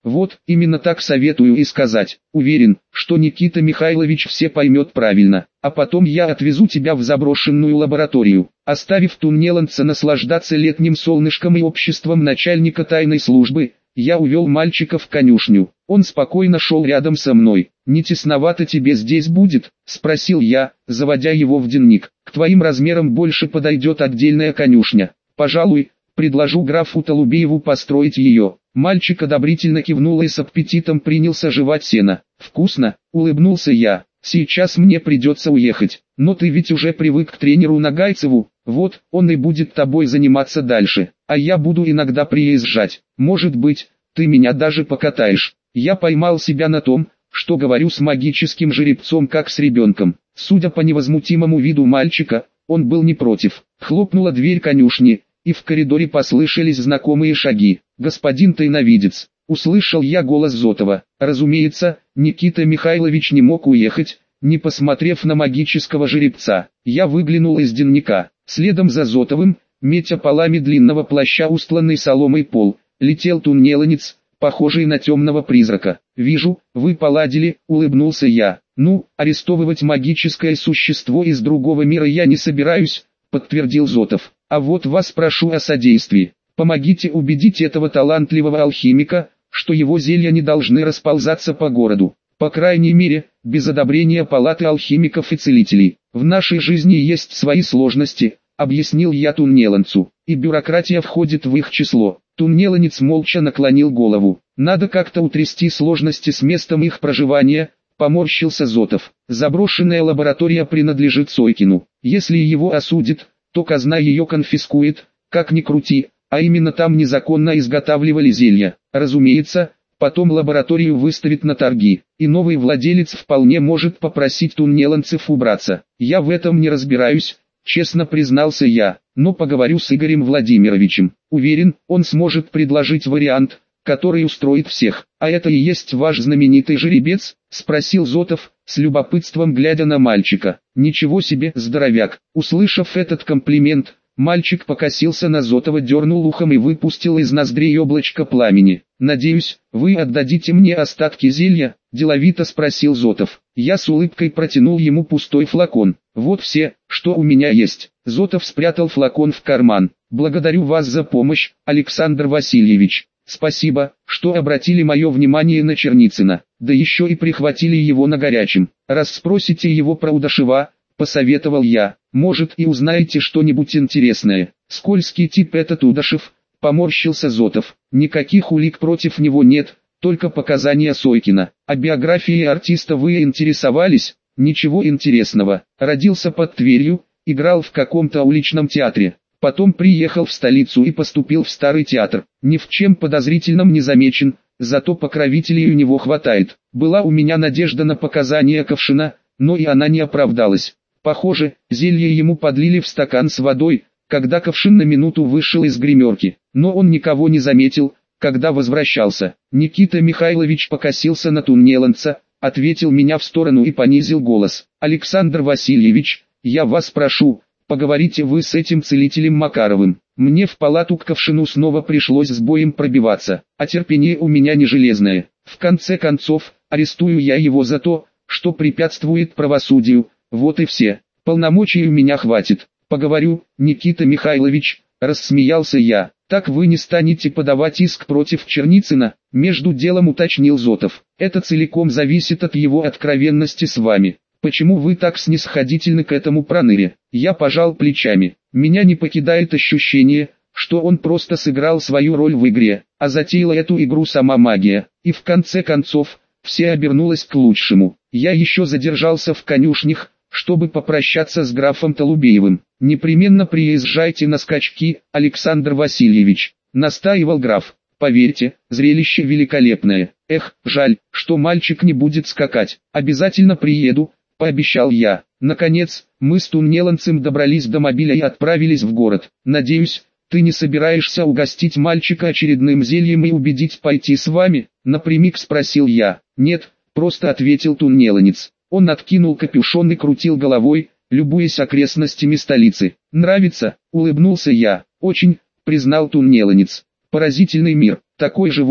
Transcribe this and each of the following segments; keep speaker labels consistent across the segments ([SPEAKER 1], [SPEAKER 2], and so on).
[SPEAKER 1] Вот, именно так советую и сказать. Уверен, что Никита Михайлович все поймет правильно. А потом я отвезу тебя в заброшенную лабораторию, оставив туннеланца наслаждаться летним солнышком и обществом начальника тайной службы. Я увел мальчика в конюшню. Он спокойно шел рядом со мной. «Не тесновато тебе здесь будет?» – спросил я, заводя его в денник. «К твоим размерам больше подойдет отдельная конюшня. Пожалуй, предложу графу Толубееву построить ее». Мальчик одобрительно кивнул и с аппетитом принялся жевать сено. «Вкусно», – улыбнулся я. «Сейчас мне придется уехать, но ты ведь уже привык к тренеру Нагайцеву, вот, он и будет тобой заниматься дальше, а я буду иногда приезжать, может быть, ты меня даже покатаешь». Я поймал себя на том, что говорю с магическим жеребцом как с ребенком. Судя по невозмутимому виду мальчика, он был не против. Хлопнула дверь конюшни, и в коридоре послышались знакомые шаги. «Господин тайновидец», — услышал я голос Зотова. Разумеется, Никита Михайлович не мог уехать, не посмотрев на магического жеребца. Я выглянул из денника. Следом за Зотовым, метя полами длинного плаща устланный соломой пол, летел туннеланец, похожий на темного призрака. «Вижу, вы поладили», — улыбнулся я. «Ну, арестовывать магическое существо из другого мира я не собираюсь», — подтвердил Зотов. «А вот вас прошу о содействии. Помогите убедить этого талантливого алхимика, что его зелья не должны расползаться по городу. По крайней мере, без одобрения палаты алхимиков и целителей. В нашей жизни есть свои сложности», — объяснил я туннеланцу, — «и бюрократия входит в их число». Туннеланец молча наклонил голову. «Надо как-то утрясти сложности с местом их проживания», — поморщился Зотов. «Заброшенная лаборатория принадлежит Сойкину. Если его осудят, то казна ее конфискует, как ни крути, а именно там незаконно изготавливали зелья. Разумеется, потом лабораторию выставят на торги, и новый владелец вполне может попросить туннеланцев убраться. Я в этом не разбираюсь», — честно признался я, — «но поговорю с Игорем Владимировичем. Уверен, он сможет предложить вариант, который устроит всех». «А это и есть ваш знаменитый жеребец?» — спросил Зотов, с любопытством глядя на мальчика. «Ничего себе, здоровяк!» Услышав этот комплимент, мальчик покосился на Зотова, дернул ухом и выпустил из ноздрей облачко пламени. «Надеюсь, вы отдадите мне остатки зелья?» – деловито спросил Зотов. Я с улыбкой протянул ему пустой флакон. «Вот все, что у меня есть». Зотов спрятал флакон в карман. «Благодарю вас за помощь, Александр Васильевич. Спасибо, что обратили мое внимание на Черницына, да еще и прихватили его на горячем. Раз спросите его про Удашева, — посоветовал я, — может и узнаете что-нибудь интересное». «Скользкий тип этот Удашев», — поморщился Зотов. «Никаких улик против него нет, только показания Сойкина. А биографией артиста вы интересовались?» «Ничего интересного. Родился под Тверью, играл в каком-то уличном театре. Потом приехал в столицу и поступил в Старый театр. Ни в чем подозрительном не замечен, зато покровителей у него хватает. Была у меня надежда на показания Ковшина, но и она не оправдалась. Похоже, зелье ему подлили в стакан с водой, когда Ковшин на минуту вышел из гримерки. Но он никого не заметил, когда возвращался». Никита Михайлович покосился на туннеланца, ответил меня в сторону и понизил голос. «Александр Васильевич, я вас прошу, поговорите вы с этим целителем Макаровым. Мне в палату к Ковшину снова пришлось с боем пробиваться, а терпение у меня не железное. В конце концов, арестую я его за то, что препятствует правосудию, вот и все. Полномочий у меня хватит. Поговорю, Никита Михайлович», — рассмеялся я. «Так вы не станете подавать иск против Черницына?» — между делом уточнил Зотов. «Это целиком зависит от его откровенности с вами. Почему вы так снисходительны к этому проныре?» Я пожал плечами. Меня не покидает ощущение, что он просто сыграл свою роль в игре, а затеяла эту игру сама магия. И в конце концов, все обернулось к лучшему. Я еще задержался в конюшнях, чтобы попрощаться с графом Толубеевым. «Непременно приезжайте на скачки, Александр Васильевич», — настаивал граф. «Поверьте, зрелище великолепное. Эх, жаль, что мальчик не будет скакать. Обязательно приеду», — пообещал я. Наконец, мы с туннеланцем добрались до мобиля и отправились в город. «Надеюсь, ты не собираешься угостить мальчика очередным зельем и убедить пойти с вами?» — напрямик спросил я. «Нет», — просто ответил туннеланец. Он откинул капюшон и крутил головой, любуясь окрестностями столицы. «Нравится?» — улыбнулся я. «Очень», — признал туннеланец. «Поразительный мир, такой живой,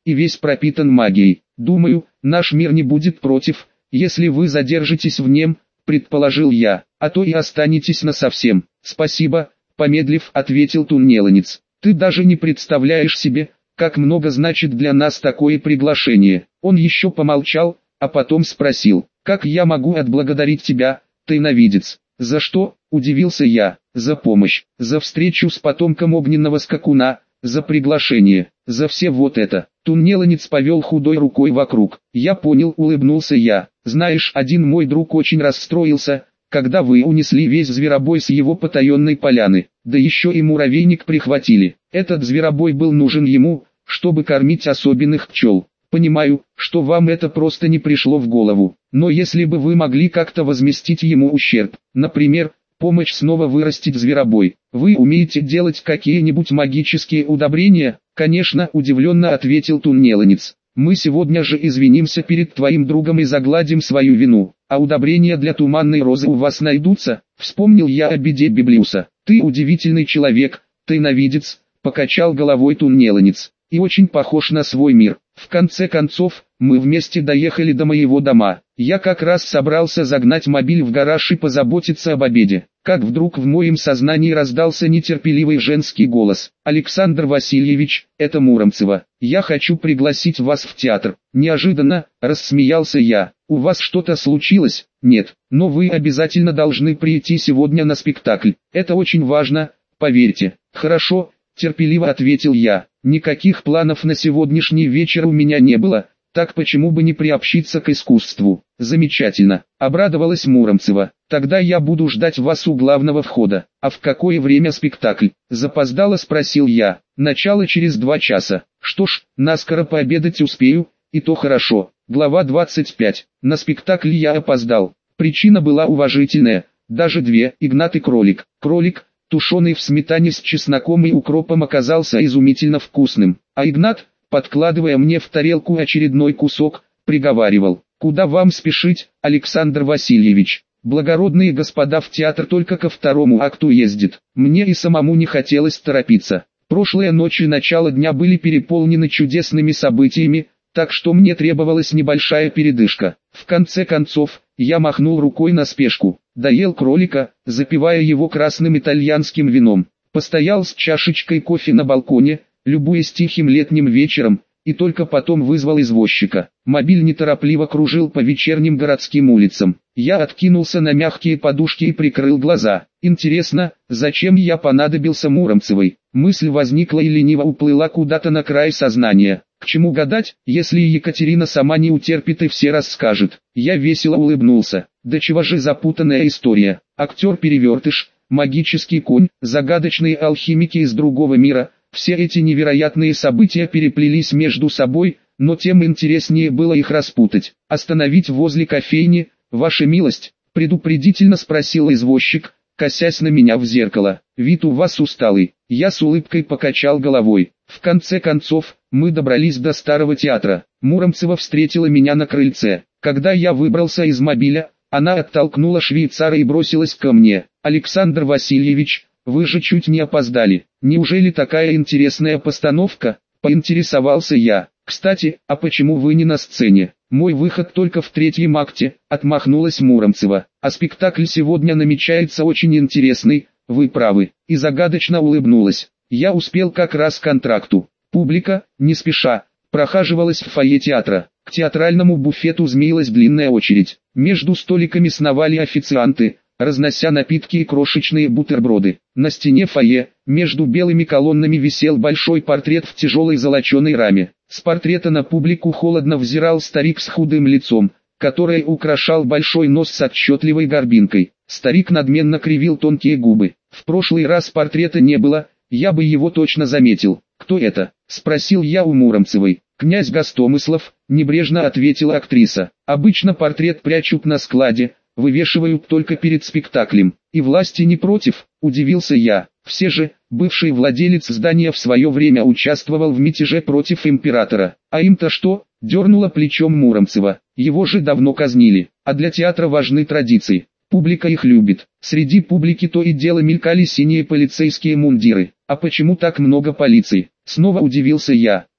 [SPEAKER 1] и весь пропитан магией. Думаю, наш мир не будет против, если вы задержитесь в нем, предположил я, а то и останетесь насовсем. Спасибо, помедлив, ответил туннеланец. Ты даже не представляешь себе, как много значит для нас такое приглашение. Он еще помолчал, а потом спросил, как я могу отблагодарить тебя, тайновидец? За что? Удивился я. За помощь, за встречу с потомком огненного скакуна, за приглашение, за все вот это. Туннеланец повел худой рукой вокруг. Я понял, улыбнулся я. Знаешь, один мой друг очень расстроился, когда вы унесли весь зверобой с его потаенной поляны, да еще и муравейник прихватили. Этот зверобой был нужен ему, чтобы кормить особенных пчел. Понимаю, что вам это просто не пришло в голову, но если бы вы могли как-то возместить ему ущерб, например, помочь снова вырастить зверобой. Вы умеете делать какие-нибудь магические удобрения? Конечно, удивленно ответил туннеланец. Мы сегодня же извинимся перед твоим другом и загладим свою вину. А удобрения для туманной розы у вас найдутся? Вспомнил я о беде Библиуса. Ты удивительный человек, тайновидец, покачал головой туннеланец. И очень похож на свой мир. В конце концов, мы вместе доехали до моего дома. Я как раз собрался загнать мобиль в гараж и позаботиться об обеде, как вдруг в моем сознании раздался нетерпеливый женский голос. «Александр Васильевич, это Муромцева. Я хочу пригласить вас в театр». Неожиданно, рассмеялся я. «У вас что-то случилось?» «Нет, но вы обязательно должны прийти сегодня на спектакль. Это очень важно, поверьте». «Хорошо», терпеливо ответил я. Никаких планов на сегодняшний вечер у меня не было, так почему бы не приобщиться к искусству? Замечательно, обрадовалась Муромцева. Тогда я буду ждать вас у главного входа. А в какое время спектакль? Запоздало спросил я. Начало через 2 часа. Что ж, наскоро пообедать успею, и то хорошо. Глава 25. На спектакль я опоздал. Причина была уважительная, даже 2. Игнат и кролик. Кролик, тушеный в сметане с чесноком и укропом, оказался изумительно вкусным, а Игнат, подкладывая мне в тарелку очередной кусок, приговаривал: «Куда вам спешить, Александр Васильевич? Благородные господа в театр только ко 2-му акту ездят». Мне и самому не хотелось торопиться. Прошлая ночь и начало дня были переполнены чудесными событиями, так что мне требовалась небольшая передышка. В конце концов, я махнул рукой на спешку, доел кролика, запивая его красным итальянским вином, постоял с чашечкой кофе на балконе, любуясь тихим летним вечером, и только потом вызвал извозчика. Мобиль неторопливо кружил по вечерним городским улицам. Я откинулся на мягкие подушки и прикрыл глаза. Интересно, зачем я понадобился Муромцевой? Мысль возникла и лениво уплыла куда-то на край сознания. К чему гадать, если Екатерина сама не утерпит и все расскажет? Я весело улыбнулся. Да чего же запутанная история. Актер-перевертыш, магический конь, загадочные алхимики из другого мира. Все эти невероятные события переплелись между собой, но тем интереснее было их распутать. «Остановить возле кофейни, ваша милость?» — предупредительно спросил извозчик, косясь на меня в зеркало. «Вид у вас усталый». Я с улыбкой покачал головой. В конце концов, мы добрались до Старого театра. Муромцева встретила меня на крыльце. Когда я выбрался из мобиля, она оттолкнула швейцара и бросилась ко мне. «Александр Васильевич, вы же чуть не опоздали. Неужели такая интересная постановка?» — поинтересовался я. «Кстати, а почему вы не на сцене? Мой выход только в 3-м акте», — отмахнулась Муромцева. «А спектакль сегодня намечается очень интересный, вы правы», и загадочно улыбнулась. Я успел как раз к контракту. Публика, не спеша, прохаживалась в фойе театра. К театральному буфету змеилась длинная очередь. Между столиками сновали официанты, разнося напитки и крошечные бутерброды. На стене фойе, между белыми колоннами, висел большой портрет в тяжелой золоченой раме. С портрета на публику холодно взирал старик с худым лицом, которое украшал большой нос с отчетливой горбинкой. Старик надменно кривил тонкие губы. В прошлый раз портрета не было, я бы его точно заметил. «Кто это?» — спросил я у Муромцевой. «Князь Гостомыслов», — небрежно ответила актриса. «Обычно портрет прячут на складе, вывешивают только перед спектаклем. И власти не против?» — удивился я. Все же, бывший владелец здания в свое время участвовал в мятеже против императора. «А им-то что?» — дернула плечом Муромцева. «Его же давно казнили, а для театра важны традиции. Публика их любит». Среди публики то и дело мелькали синие полицейские мундиры. «А почему так много полиции?» — снова удивился я.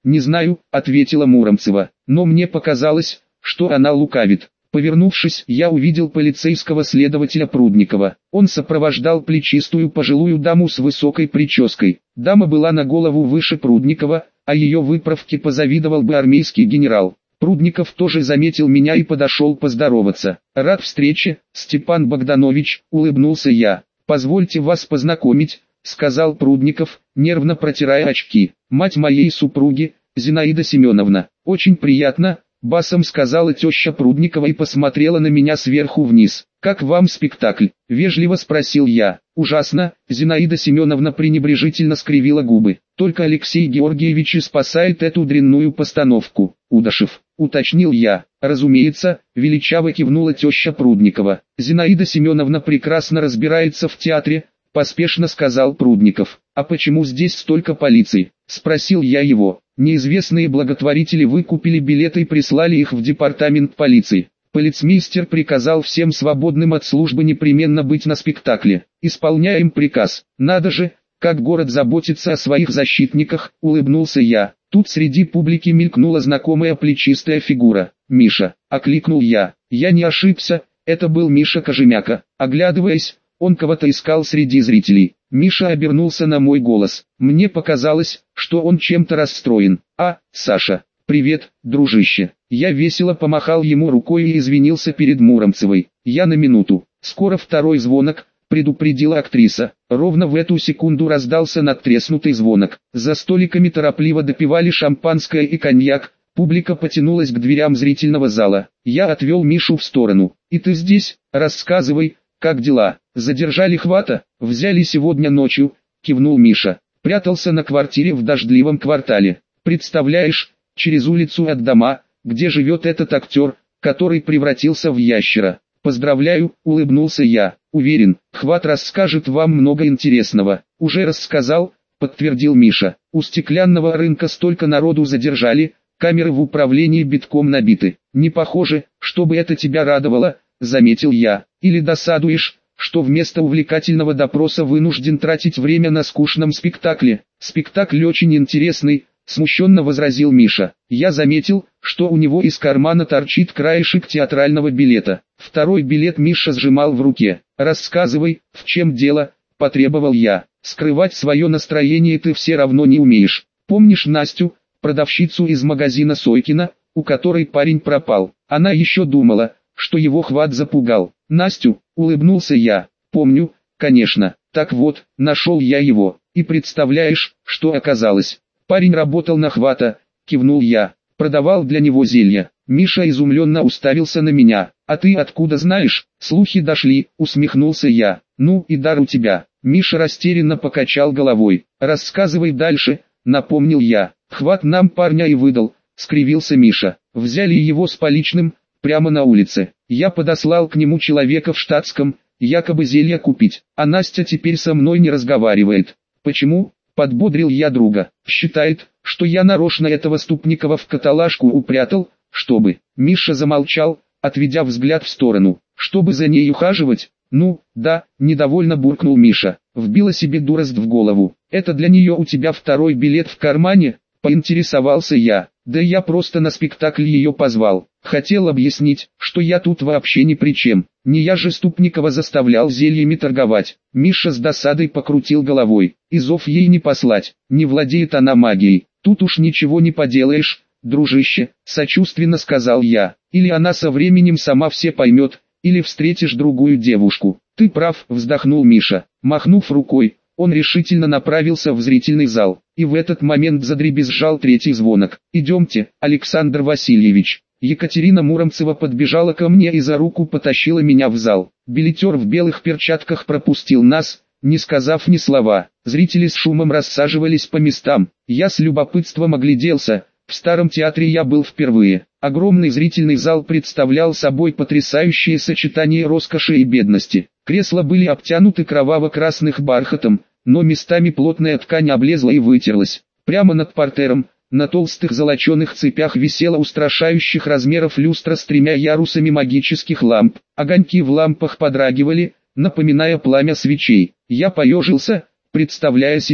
[SPEAKER 1] «Не знаю», — ответила Муромцева, «но мне показалось, что она лукавит». Повернувшись, я увидел полицейского следователя Прудникова. Он сопровождал плечистую пожилую даму с высокой прической. Дама была на голову выше Прудникова, а ее выправке позавидовал бы армейский генерал. Прудников тоже заметил меня и подошел поздороваться. «Рад встрече, Степан Богданович», — улыбнулся я. «Позвольте вас познакомить», — сказал Прудников, нервно протирая очки. «Мать моей супруги, Зинаида Семеновна. Очень приятно», — басом сказала теща Прудникова и посмотрела на меня сверху вниз. «Как вам спектакль?» — вежливо спросил я. «Ужасно», — Зинаида Семеновна пренебрежительно скривила губы. «Только Алексей Георгиевич и спасает эту дрянную постановку». «Удашев», — уточнил я. «Разумеется», — величаво кивнула теща Прудникова. «Зинаида Семеновна прекрасно разбирается в театре», — поспешно сказал Прудников. «А почему здесь столько полиции?» — спросил я его. «Неизвестные благотворители выкупили билеты и прислали их в департамент полиции. Полицмейстер приказал всем свободным от службы непременно быть на спектакле. Исполняем приказ. Надо же, как город заботится о своих защитниках», — улыбнулся я. Тут среди публики мелькнула знакомая плечистая фигура. «Миша», — окликнул я. Я не ошибся, это был Миша Кожемяка. Оглядываясь, он кого-то искал среди зрителей. Миша обернулся на мой голос. Мне показалось, что он чем-то расстроен. «А, Саша, привет, дружище». Я весело помахал ему рукой и извинился перед Муромцевой. «Я на минуту. Скоро второй звонок», — предупредила актриса. Ровно в эту секунду раздался надтреснутый звонок. За столиками торопливо допивали шампанское и коньяк. Публика потянулась к дверям зрительного зала. Я отвел Мишу в сторону. «И ты здесь? Рассказывай, как дела? Задержали Хвата? Взяли сегодня ночью», — кивнул Миша. «Прятался на квартире в дождливом квартале. Представляешь, через улицу от дома, где живет этот актер, который превратился в ящера». «Поздравляю», — улыбнулся я. «Уверен, Хват расскажет вам много интересного». «Уже рассказал», — подтвердил Миша. «У стеклянного рынка столько народу задержали, камеры в управлении битком набиты. Не похоже, чтобы это тебя радовало», — заметил я. «Или досадуешь, что вместо увлекательного допроса вынужден тратить время на скучном спектакле?» «Спектакль очень интересный», — смущенно возразил Миша. Я заметил, что у него из кармана торчит краешек театрального билета. Второй билет Миша сжимал в руке. «Рассказывай, в чем дело?» – потребовал я. «Скрывать свое настроение ты все равно не умеешь. Помнишь Настю, продавщицу из магазина Сойкина, у которой парень пропал? Она еще думала, что его Хват запугал». «Настю?» – улыбнулся я. «Помню, конечно. Так вот, нашел я его. И представляешь, что оказалось? Парень работал на Хвата», – кивнул я. «Продавал для него зелья». Миша изумленно уставился на меня. «А ты откуда знаешь?» «Слухи дошли», — усмехнулся я. «Ну и дар у тебя». Миша растерянно покачал головой. «Рассказывай дальше», — напомнил я. «Хват нам парня и выдал», — скривился Миша. «Взяли его с поличным, прямо на улице. Я подослал к нему человека в штатском, якобы зелья купить, а Настя теперь со мной не разговаривает». «Почему?» — подбодрил я друга. «Считает, что я нарочно этого Ступникова в каталажку упрятал, чтобы...» Миша замолчал, отведя взгляд в сторону. «Чтобы за ней ухаживать?» «Ну, да», — недовольно буркнул Миша. Вбила себе дурость в голову. «Это для нее у тебя второй билет в кармане?» — поинтересовался я. «Да я просто на спектакль ее позвал. Хотел объяснить, что я тут вообще ни при чем. Не я же Ступникова заставлял зельями торговать». Миша с досадой покрутил головой. «И зов ей не послать, не владеет она магией. Тут уж ничего не поделаешь, дружище», — сочувственно сказал я. «Или она со временем сама все поймет, или встретишь другую девушку». «Ты прав», — вздохнул Миша. Махнув рукой, он решительно направился в зрительный зал. И в этот момент задребезжал третий звонок. «Идемте, Александр Васильевич». Екатерина Муромцева подбежала ко мне и за руку потащила меня в зал. Билетер в белых перчатках пропустил нас, не сказав ни слова. Зрители с шумом рассаживались по местам. Я с любопытством огляделся. В Старом театре я был впервые. Огромный зрительный зал представлял собой потрясающее сочетание роскоши и бедности. Кресла были обтянуты кроваво-красным бархатом, но местами плотная ткань облезла и вытерлась. Прямо над партером, на толстых золоченых цепях висела устрашающих размеров люстра с 3 ярусами магических ламп. Огоньки в лампах подрагивали, напоминая пламя свечей. Я поежился, представляя себе,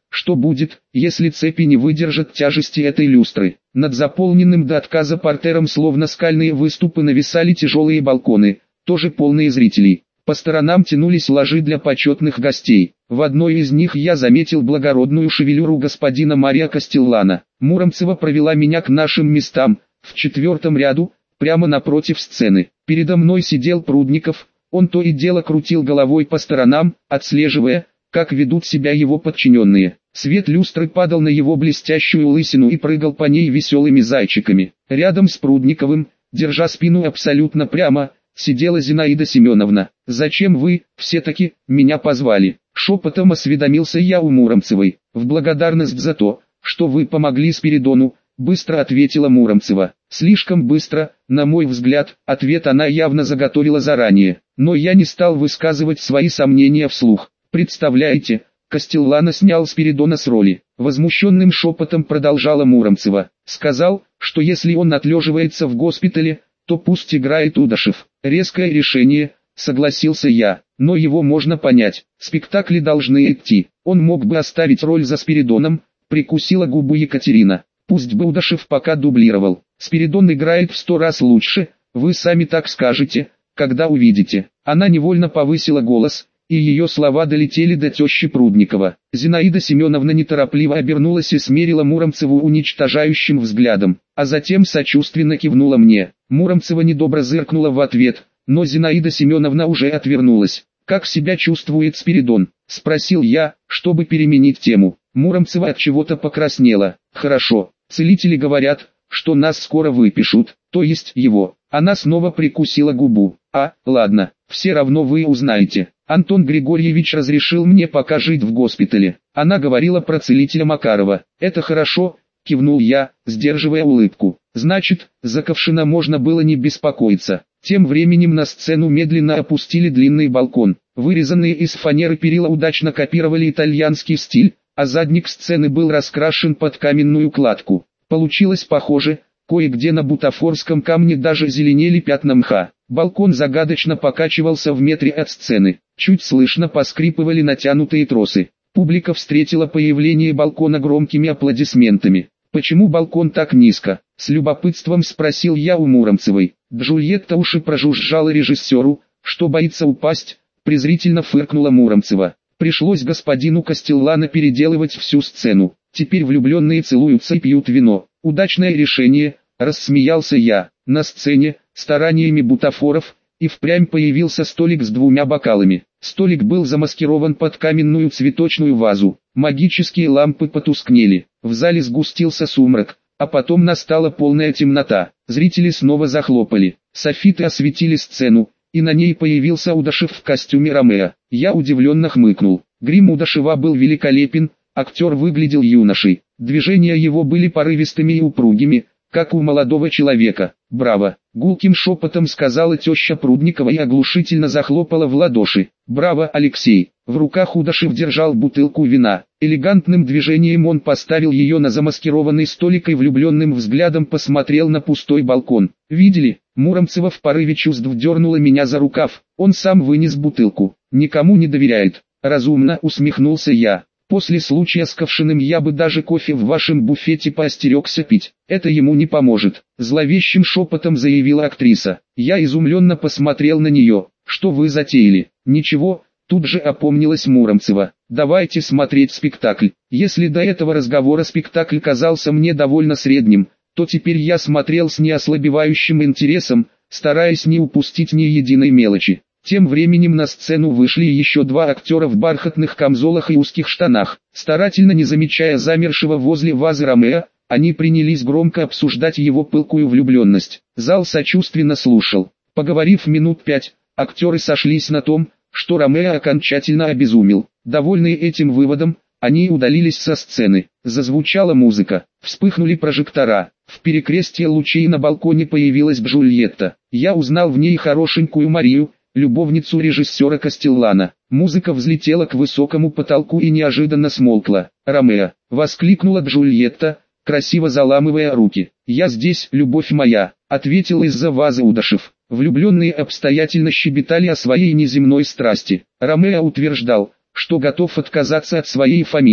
[SPEAKER 1] что будет, если цепи не выдержат тяжести этой люстры. Над заполненным до отказа партером словно скальные выступы нависали тяжелые балконы, тоже полные зрителей. По сторонам тянулись ложи для почетных гостей. В одной из них я заметил благородную шевелюру господина Мария Кастеллана. Муромцева провела меня к нашим местам, в 4-м ряду, прямо напротив сцены. Передо мной сидел Прудников, он то и дело крутил головой по сторонам, отслеживая, как ведут себя его подчиненные. Свет люстры падал на его блестящую лысину и прыгал по ней веселыми зайчиками. Рядом с Прудниковым, держа спину абсолютно прямо, сидела Зинаида Семеновна. «Зачем вы, все-таки, меня позвали?» Шепотом осведомился я у Муромцевой. «В благодарность за то, что вы помогли Спиридону», быстро ответила Муромцева. Слишком быстро, на мой взгляд, ответ она явно заготовила заранее. Но я не стал высказывать свои сомнения вслух. «Представляете, Кастеллано снял Спиридона с роли», возмущенным шепотом продолжала Муромцева. «Сказал, что если он отлеживается в госпитале, то пусть играет Удашев». Резкое решение, согласился я, но его можно понять. Спектакли должны идти. Он мог бы оставить роль за Спиридоном, прикусила губу Екатерина. Пусть бы Удашев пока дублировал. Спиридон играет в 100 раз лучше, вы сами так скажете, когда увидите. Она невольно повысила голос, и ее слова долетели до тещи Прудникова. Зинаида Семеновна неторопливо обернулась и смерила Муромцеву уничтожающим взглядом, а затем сочувственно кивнула мне. Муромцева недобро зыркнула в ответ, но Зинаида Семеновна уже отвернулась. «Как себя чувствует Спиридон?» – спросил я, чтобы переменить тему. Муромцева от чего-то покраснела. «Хорошо, целители говорят, что нас скоро выпишут, то есть его». Она снова прикусила губу. Ладно, все равно вы узнаете. Антон Григорьевич разрешил мне пока жить в госпитале». Она говорила про целителя Макарова. «Это хорошо», кивнул я, сдерживая улыбку. «Значит, за Ковшина можно было не беспокоиться». Тем временем на сцену медленно опустили длинный балкон. Вырезанные из фанеры перила удачно копировали итальянский стиль, а задник сцены был раскрашен под каменную кладку. Получилось похоже, кое-где на бутафорском камне даже зеленели пятна мха. Балкон загадочно покачивался в метре от сцены. Чуть слышно поскрипывали натянутые тросы. Публика встретила появление балкона громкими аплодисментами. «Почему балкон так низко?» — с любопытством спросил я у Муромцевой. Джульетта уши прожужжала режиссеру, что боится упасть, презрительно фыркнула Муромцева. Пришлось господину Кастеллано переделывать всю сцену. Теперь влюбленные целуются и пьют вино. Удачное решение, рассмеялся я. На сцене, стараниями бутафоров, и впрямь появился столик с 2 бокалами. Столик был замаскирован под каменную цветочную вазу. Магические лампы потускнели. В зале сгустился сумрак, а потом настала полная темнота. Зрители снова захлопали. Софиты осветили сцену, и на ней появился Удашев в костюме Ромео. Я удивленно хмыкнул. Грим Удашева был великолепен, актер выглядел юношей. Движения его были порывистыми и упругими, как у молодого человека. «Браво!» — гулким шепотом сказала теща Прудникова и оглушительно захлопала в ладоши. «Браво, Алексей!» В руках Удашев держал бутылку вина. Элегантным движением он поставил ее на замаскированный столик и влюбленным взглядом посмотрел на пустой балкон. «Видели?» Муромцева в порыве чувств дернула меня за рукав. «Он сам вынес бутылку. Никому не доверяет». «Разумно», усмехнулся я. «После случая с Ковшиным я бы даже кофе в вашем буфете поостерегся пить. Это ему не поможет», — зловещим шепотом заявила актриса. Я изумленно посмотрел на нее. «Что вы затеяли?» «Ничего», — тут же опомнилась Муромцева. «Давайте смотреть спектакль». Если до этого разговора спектакль казался мне довольно средним, то теперь я смотрел с неослабевающим интересом, стараясь не упустить ни единой мелочи. Тем временем на сцену вышли еще 2 актера в бархатных камзолах и узких штанах. Старательно не замечая замершего возле вазы Ромео, они принялись громко обсуждать его пылкую влюбленность. Зал сочувственно слушал. Поговорив минут 5, актеры сошлись на том, что Ромео окончательно обезумел. Довольные этим выводом, они удалились со сцены. Зазвучала музыка, вспыхнули прожектора. В перекрестье лучей на балконе появилась Джульетта. Я узнал в ней хорошенькую Марию, любовницу режиссера Кастеллано. Музыка взлетела к высокому потолку и неожиданно смолкла. «Ромео!» — воскликнула Джульетта, красиво заламывая руки. «Я здесь, любовь моя!» — ответил из-за вазы Удашев. Влюбленные обстоятельно щебетали о своей неземной страсти. Ромео утверждал, что готов отказаться от своей фамилии,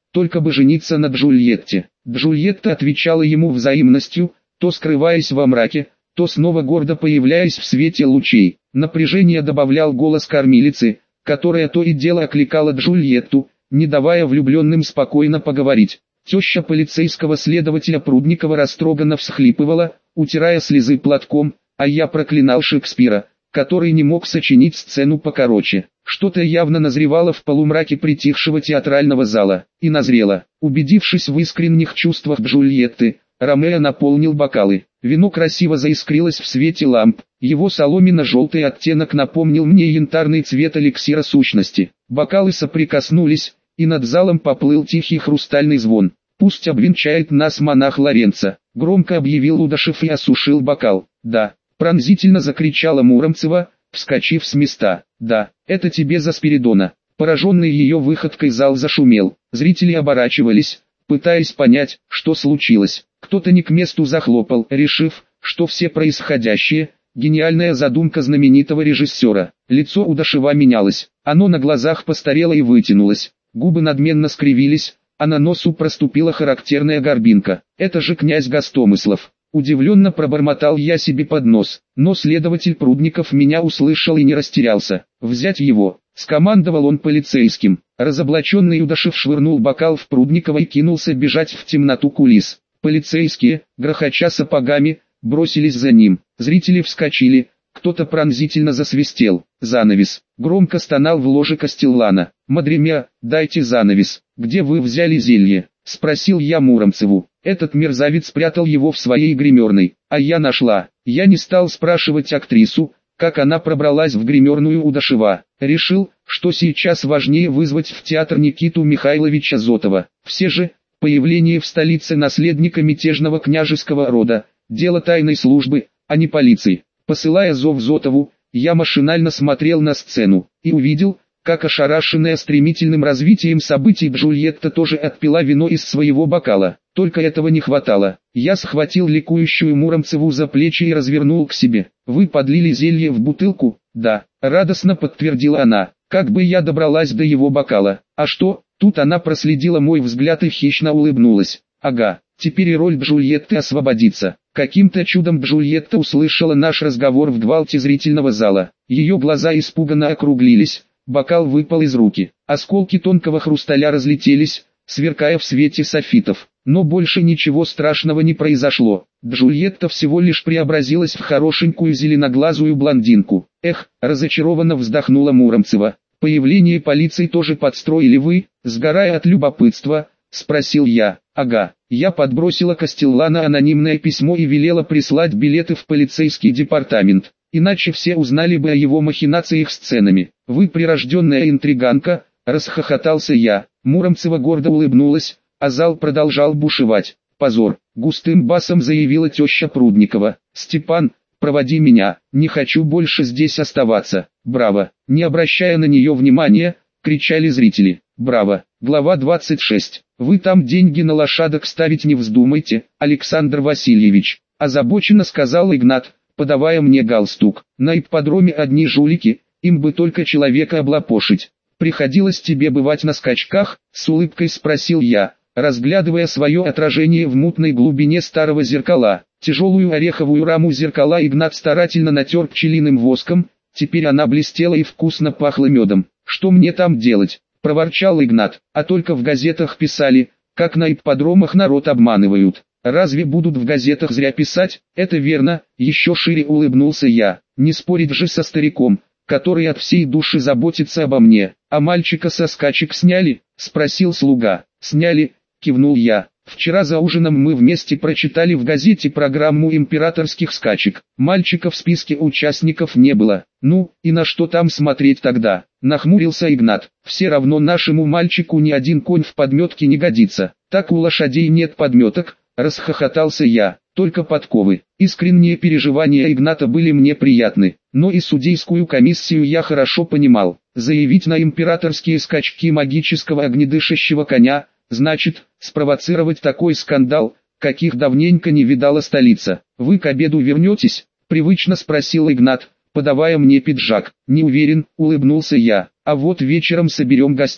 [SPEAKER 1] только бы жениться на Джульетте. Джульетта отвечала ему взаимностью, то скрываясь во мраке, то снова гордо появляясь в свете лучей. Напряжение добавлял голос кормилицы, которая то и дело окликала Джульетту, не давая влюбленным спокойно поговорить. Теща полицейского следователя Прудникова растроганно всхлипывала, утирая слезы платком, а я проклинал Шекспира, который не мог сочинить сцену покороче. Что-то явно назревало в полумраке притихшего театрального зала, и назрело. Убедившись в искренних чувствах Джульетты, Ромео наполнил бокалы. Вино красиво заискрилось в свете ламп, его соломенно-желтый оттенок напомнил мне янтарный цвет эликсира сущности. Бокалы соприкоснулись, и над залом поплыл тихий хрустальный звон. «Пусть обвенчает нас монах Лоренцо», — громко объявил Удашев и осушил бокал. «Да», — пронзительно закричала Муромцева, вскочив с места. «Да, это тебе за Спиридона». Пораженный ее выходкой зал зашумел. Зрители оборачивались, пытаясь понять, что случилось. Кто-то не к месту захлопал, решив, что все происходящее – гениальная задумка знаменитого режиссера. Лицо Удашева менялось, оно на глазах постарело и вытянулось, губы надменно скривились, а на носу проступила характерная горбинка. «Это же князь Гостомыслов!» Удивленно пробормотал я себе под нос, но следователь Прудников меня услышал и не растерялся. «Взять его!» — скомандовал он полицейским. Разоблаченный Удашев швырнул бокал в Прудникова и кинулся бежать в темноту кулис. Полицейские, грохоча сапогами, бросились за ним. Зрители вскочили, кто-то пронзительно засвистел. «Занавес!» — громко стонал в ложе Кастеллана. «Мадремя, дайте занавес!» «Где вы взяли зелье?» — спросил я Муромцеву. Этот мерзавец спрятал его в своей гримерной, а я нашла. Я не стал спрашивать актрису, как она пробралась в гримерную Удашева. Решил, что сейчас важнее вызвать в театр Никиту Михайловича Зотова. Все же, появление в столице наследника мятежного княжеского рода – дело тайной службы, а не полиции. Посылая зов Зотову, я машинально смотрел на сцену и увидел, как ошарашенная стремительным развитием событий Джульетта тоже отпила вино из своего бокала. Только этого не хватало. Я схватил ликующую Муромцеву за плечи и развернул к себе. «Вы подлили зелье в бутылку?» «Да», — радостно подтвердила она. «Как бы я добралась до его бокала?» «А что?» Тут она проследила мой взгляд и хищно улыбнулась. «Ага, теперь и роль Джульетты освободится». Каким-то чудом Джульетта услышала наш разговор в гвалте зрительного зала. Ее глаза испуганно округлились, бокал выпал из руки. Осколки тонкого хрусталя разлетелись, сверкая в свете софитов. Но больше ничего страшного не произошло. Джульетта всего лишь преобразилась в хорошенькую зеленоглазую блондинку. «Эх», — разочарованно вздохнула Муромцева. «Появление полиции тоже подстроили вы?» Сгорая от любопытства, спросил я. «Ага». Я подбросила Кастеллана анонимное письмо и велела прислать билеты в полицейский департамент. Иначе все узнали бы о его махинациях с ценами. «Вы прирожденная интриганка», — расхохотался я. Муромцева гордо улыбнулась, а зал продолжал бушевать. «Позор», — густым басом заявила теща Прудникова. «Степан, проводи меня, не хочу больше здесь оставаться». «Браво!» Не обращая на нее внимания, кричали зрители. «Браво!» Глава 26. «Вы там деньги на лошадок ставить не вздумайте, Александр Васильевич», — озабоченно сказал Игнат, подавая мне галстук. «На ипподроме одни жулики, им бы только человека облапошить». «Приходилось тебе бывать на скачках?» — с улыбкой спросил я, разглядывая свое отражение в мутной глубине старого зеркала. Тяжелую ореховую раму зеркала Игнат старательно натер пчелиным воском, теперь она блестела и вкусно пахла медом. «Что мне там делать?» — проворчал Игнат. «А только в газетах писали, как на ипподромах народ обманывают». «Разве будут в газетах зря писать?» «Это верно», — еще шире улыбнулся я. «Не спорить же со стариком, который от всей души заботится обо мне». «А мальчика со скачек сняли?» — спросил слуга. «Сняли», — кивнул я. «Вчера за ужином мы вместе прочитали в газете программу императорских скачек. Мальчика в списке участников не было. Ну, и на что там смотреть тогда?» — нахмурился Игнат. «Все равно нашему мальчику ни один конь в подметке не годится. Так у лошадей нет подметок», — расхохотался я. «Только подковы». Искренние переживания Игната были мне приятны, но и судейскую комиссию я хорошо понимал. Заявить на императорские скачки магического огнедышащего коня — значит, спровоцировать такой скандал, каких давненько не видала столица. «Вы к обеду вернетесь?» — привычно спросил Игнат, подавая мне пиджак. «Не уверен», — улыбнулся я. «А вот вечером соберем гостей».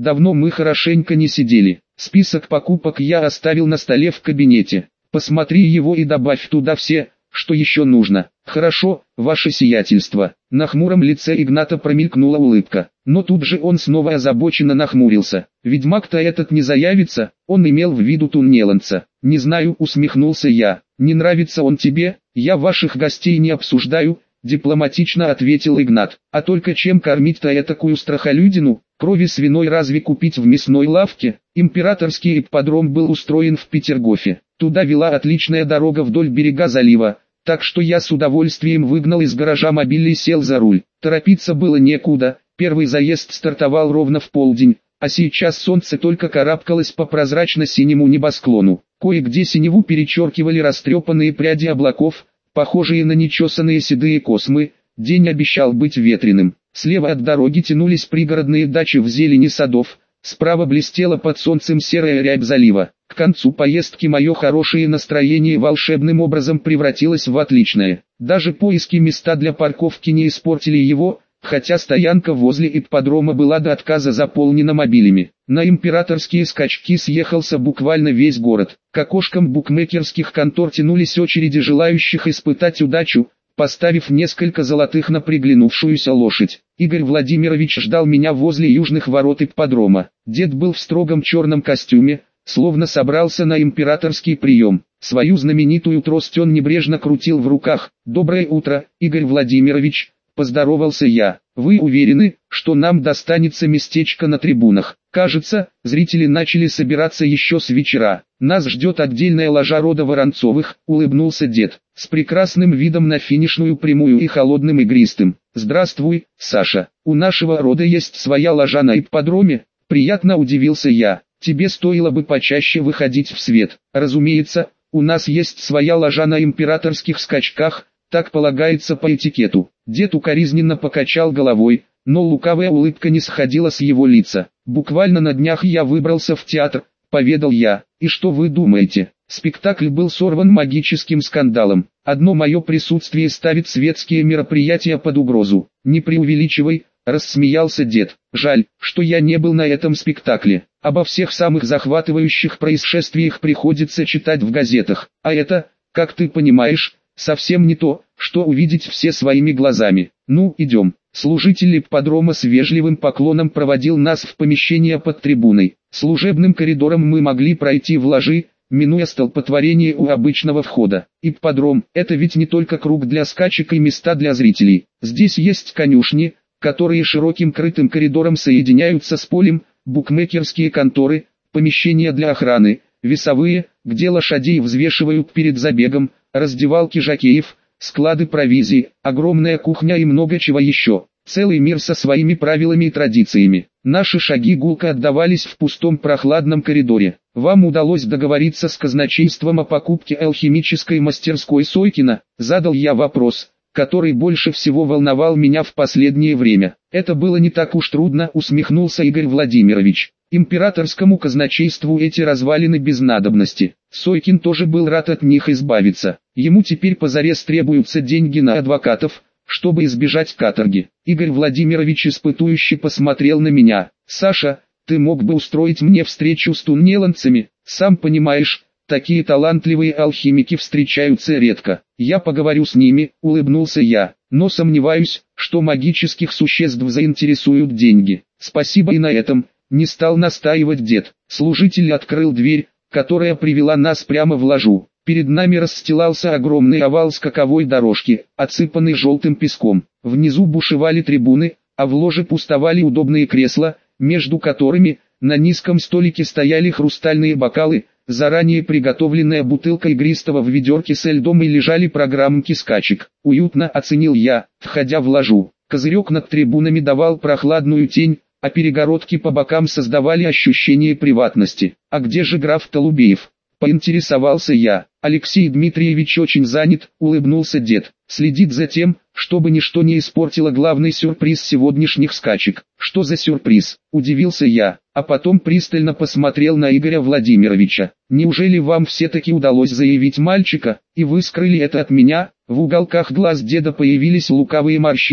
[SPEAKER 1] давно мы хорошенько не сидели. Список покупок я оставил на столе в кабинете. Посмотри его и добавь туда все, что еще нужно. Хорошо, ваше сиятельство. На хмуром лице Игната промелькнула улыбка. Но тут же он снова озабоченно нахмурился. Ведьмак-то этот не заявится, он имел в виду туннеланца. Не знаю, усмехнулся я. Не нравится он тебе? Я ваших гостей не обсуждаю, дипломатично ответил Игнат. А только чем кормить-то этакую страхолюдину? Крови свиной разве купить в мясной лавке? Императорский ипподром был устроен в Петергофе. Туда вела отличная дорога вдоль берега залива, так что я с удовольствием выгнал из гаража мобиль и сел за руль. Торопиться было некуда, первый заезд стартовал ровно в полдень, а сейчас солнце только карабкалось по прозрачно-синему небосклону. Кое-где синеву перечеркивали растрепанные пряди облаков, похожие на нечесанные седые космы. День обещал быть ветреным. Слева от дороги тянулись пригородные дачи в зелени садов, справа блестела под солнцем серая рябь залива. К концу поездки мое хорошее настроение волшебным образом превратилось в отличное. Даже поиски места для парковки не испортили его, хотя стоянка возле ипподрома была до отказа заполнена мобилями. На императорские скачки съехался буквально весь город. К окошкам букмекерских контор тянулись очереди желающих испытать удачу, поставив несколько золотых на приглянувшуюся лошадь. Игорь Владимирович ждал меня возле южных ворот ипподрома. Дед был в строгом черном костюме, словно собрался на императорский прием. Свою знаменитую трость он небрежно крутил в руках. «Доброе утро, Игорь Владимирович», — поздоровался я. «Вы уверены, что нам достанется местечко на трибунах?» «Кажется, зрители начали собираться еще с вечера. Нас ждет отдельная ложа рода Воронцовых», — улыбнулся дед, с прекрасным видом на финишную прямую и холодным игристым. «Здравствуй, Саша. У нашего рода есть своя ложа на ипподроме?» Приятно удивился я. «Тебе стоило бы почаще выходить в свет. Разумеется, у нас есть своя ложа на императорских скачках, так полагается по этикету». Дед укоризненно покачал головой, но лукавая улыбка не сходила с его лица. «Буквально на днях я выбрался в театр», — поведал я. «И что вы думаете? Спектакль был сорван магическим скандалом. Одно мое присутствие ставит светские мероприятия под угрозу». «Не преувеличивай», — рассмеялся дед. «Жаль, что я не был на этом спектакле. Обо всех самых захватывающих происшествиях приходится читать в газетах. А это, как ты понимаешь, совсем не то, что увидеть все своими глазами. Ну, идем». Служитель ипподрома с вежливым поклоном проводил нас в помещение под трибуной. Служебным коридором мы могли пройти в ложи, минуя столпотворение у обычного входа. Ипподром – это ведь не только круг для скачек и места для зрителей. Здесь есть конюшни, которые широким крытым коридором соединяются с полем, букмекерские конторы, помещения для охраны, весовые, где лошадей взвешивают перед забегом, раздевалки жокеев, склады провизии, огромная кухня и много чего еще. Целый мир со своими правилами и традициями. Наши шаги гулко отдавались в пустом прохладном коридоре. «Вам удалось договориться с казначейством о покупке алхимической мастерской Сойкина?» Задал я вопрос, который больше всего волновал меня в последнее время. «Это было не так уж трудно», — усмехнулся Игорь Владимирович. «Императорскому казначейству эти развалины без надобности. Сойкин тоже был рад от них избавиться. Ему теперь позарез требуются деньги на адвокатов, чтобы избежать каторги». Игорь Владимирович испытующе посмотрел на меня. «Саша, ты мог бы устроить мне встречу с туннеланцами? Сам понимаешь, такие талантливые алхимики встречаются редко. Я поговорю с ними», — улыбнулся я. «Но сомневаюсь, что магических существ заинтересуют деньги». «Спасибо и на этом», — не стал настаивать дед. Служитель открыл дверь, которая привела нас прямо в ложу. Перед нами расстилался огромный овал скаковой дорожки, отсыпанный желтым песком. Внизу бушевали трибуны, а в ложе пустовали удобные кресла, между которыми, на низком столике стояли хрустальные бокалы, заранее приготовленная бутылка игристого в ведерке со льдом и лежали программки скачек. «Уютно», — оценил я, входя в ложу. Козырек над трибунами давал прохладную тень, а перегородки по бокам создавали ощущение приватности. «А где же граф Толубеев?» — поинтересовался я. «Алексей Дмитриевич очень занят», — улыбнулся дед. «Следит за тем, чтобы ничто не испортило главный сюрприз сегодняшних скачек». «Что за сюрприз?» — удивился я, а потом пристально посмотрел на Игоря Владимировича. «Неужели вам все-таки удалось заявить мальчика, и вы скрыли это от меня?» В уголках глаз деда появились лукавые морщинки.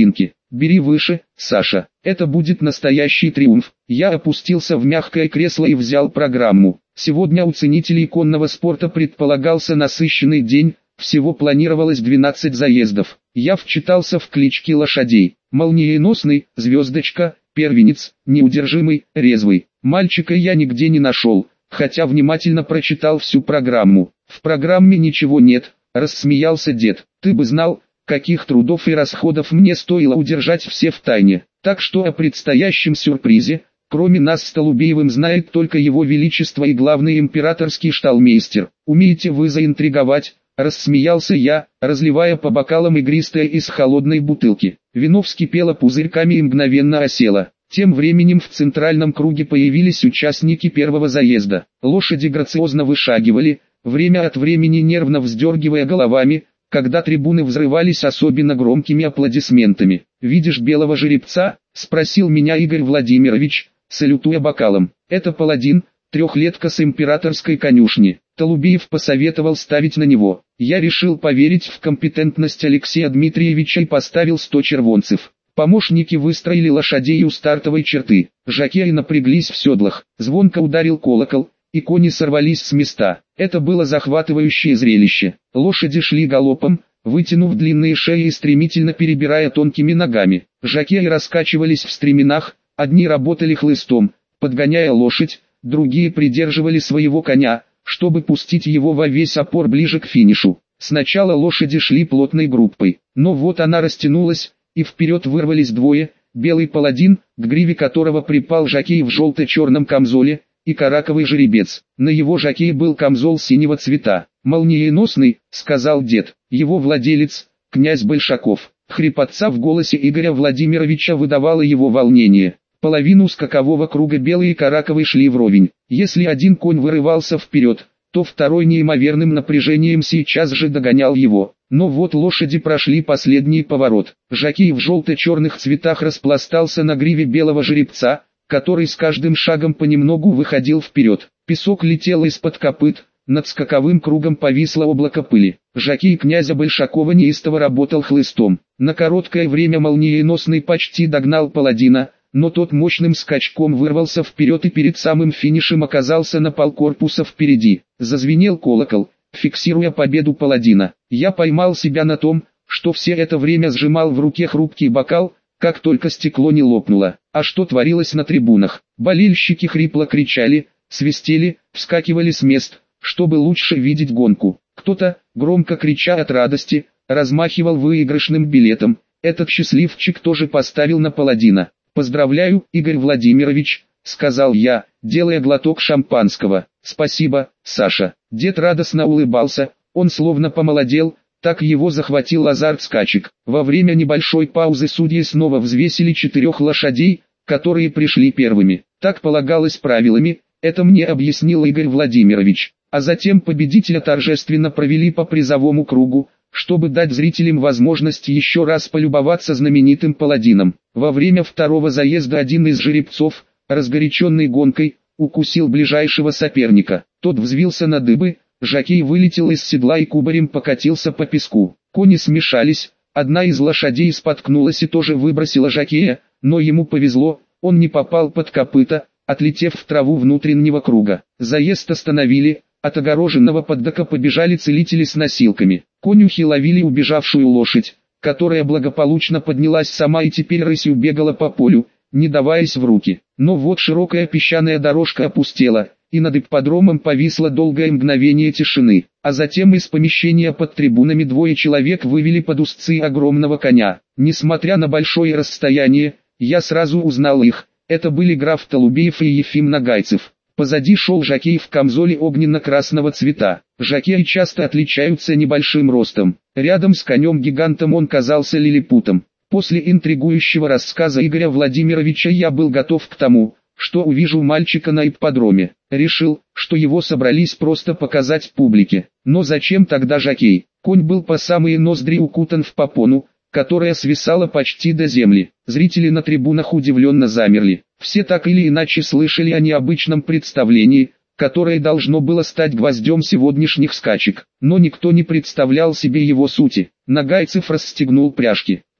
[SPEAKER 1] Бери выше, Саша. Это будет настоящий триумф. Я опустился в мягкое кресло и взял программу. Сегодня у ценителей конного спорта предполагался насыщенный день, всего планировалось 12 заездов. Я вчитался в клички лошадей. Молниеносный, звездочка, первенец, неудержимый, резвый. Мальчика я нигде не нашел, хотя внимательно прочитал всю программу. В программе ничего нет, рассмеялся дед. Ты бы знал, каких трудов и расходов мне стоило удержать все в тайне. Так что о предстоящем сюрпризе, кроме нас с Толубеевым, знает только его величество и главный императорский шталмейстер. Умеете вы заинтриговать? Рассмеялся я, разливая по бокалам игристое из холодной бутылки. Вино вскипело пузырьками и мгновенно осело. Тем временем в центральном круге появились участники первого заезда. Лошади грациозно вышагивали, время от времени нервно вздергивая головами, когда трибуны взрывались особенно громкими аплодисментами. «Видишь белого жеребца?» – спросил меня Игорь Владимирович, салютуя бокалом. «Это паладин, трехлетка с императорской конюшни. Толубеев посоветовал ставить на него. Я решил поверить в компетентность Алексея Дмитриевича и поставил 100 червонцев». Помощники выстроили лошадей у стартовой черты. Жокеи напряглись в седлах. Звонко ударил колокол, и кони сорвались с места. Это было захватывающее зрелище. Лошади шли галопом, вытянув длинные шеи и стремительно перебирая тонкими ногами. Жокеи раскачивались в стременах, одни работали хлыстом, подгоняя лошадь, другие придерживали своего коня, чтобы пустить его во весь опор ближе к финишу. Сначала лошади шли плотной группой, но вот она растянулась, и вперед вырвались двое, белый паладин, к гриве которого припал жокей в желто-черном камзоле, и караковый жеребец. На его жокее был камзол синего цвета. «Молниеносный», — сказал дед, — его владелец, князь Большаков. Хрипотца в голосе Игоря Владимировича выдавала его волнение. Половину скакового круга белый и караковый шли вровень. Если один конь вырывался вперед, то второй неимоверным напряжением сейчас же догонял его. Но вот лошади прошли последний поворот. Жокей в желто-черных цветах распластался на гриве белого жеребца, который с каждым шагом понемногу выходил вперед. Песок летел из-под копыт, над скаковым кругом повисло облако пыли. Жокей князя Большакова неистово работал хлыстом. На короткое время молниеносный почти догнал паладина, но тот мощным скачком вырвался вперед и перед самым финишем оказался на полкорпуса впереди. Зазвенел колокол, фиксируя победу паладина. Я поймал себя на том, что все это время сжимал в руке хрупкий бокал, как только стекло не лопнуло. А что творилось на трибунах? Болельщики хрипло кричали, свистели, вскакивали с мест, чтобы лучше видеть гонку. Кто-то, громко крича от радости, размахивал выигрышным билетом. Этот счастливчик тоже поставил на паладина. «Поздравляю, Игорь Владимирович», — сказал я, делая глоток шампанского. «Спасибо, Саша». Дед радостно улыбался, он словно помолодел, так его захватил азарт скачек. Во время небольшой паузы судьи снова взвесили 4 лошадей, которые пришли первыми. Так полагалось правилами, это мне объяснил Игорь Владимирович. А затем победителя торжественно провели по призовому кругу, чтобы дать зрителям возможность еще раз полюбоваться знаменитым паладином. Во время второго заезда один из жеребцов, разгоряченный гонкой, укусил ближайшего соперника. Тот взвился на дыбы, жокей вылетел из седла и кубарем покатился по песку. Кони смешались, одна из лошадей споткнулась и тоже выбросила жокея, но ему повезло, он не попал под копыта, отлетев в траву внутреннего круга. Заезд остановили. От огороженного поддока побежали целители с носилками. Конюхи ловили убежавшую лошадь, которая благополучно поднялась сама и теперь рысью бегала по полю, не даваясь в руки. Но вот широкая песчаная дорожка опустела, и над ипподромом повисло долгое мгновение тишины. А затем из помещения под трибунами 2 человек вывели под узцы огромного коня. Несмотря на большое расстояние, я сразу узнал их. Это были граф Толубеев и Ефим Нагайцев. Позади шел жокей в камзоле огненно-красного цвета. Жокеи часто отличаются небольшим ростом. Рядом с конем-гигантом он казался лилипутом. После интригующего рассказа Игоря Владимировича я был готов к тому, что увижу мальчика на ипподроме. Решил, что его собрались просто показать публике. Но зачем тогда жокей? Конь был по самые ноздри укутан в попону, которая свисала почти до земли. Зрители на трибунах удивленно замерли. Все так или иначе слышали о необычном представлении, которое должно было стать гвоздем сегодняшних скачек. Но никто не представлял себе его сути. Нагайцев расстегнул пряжки.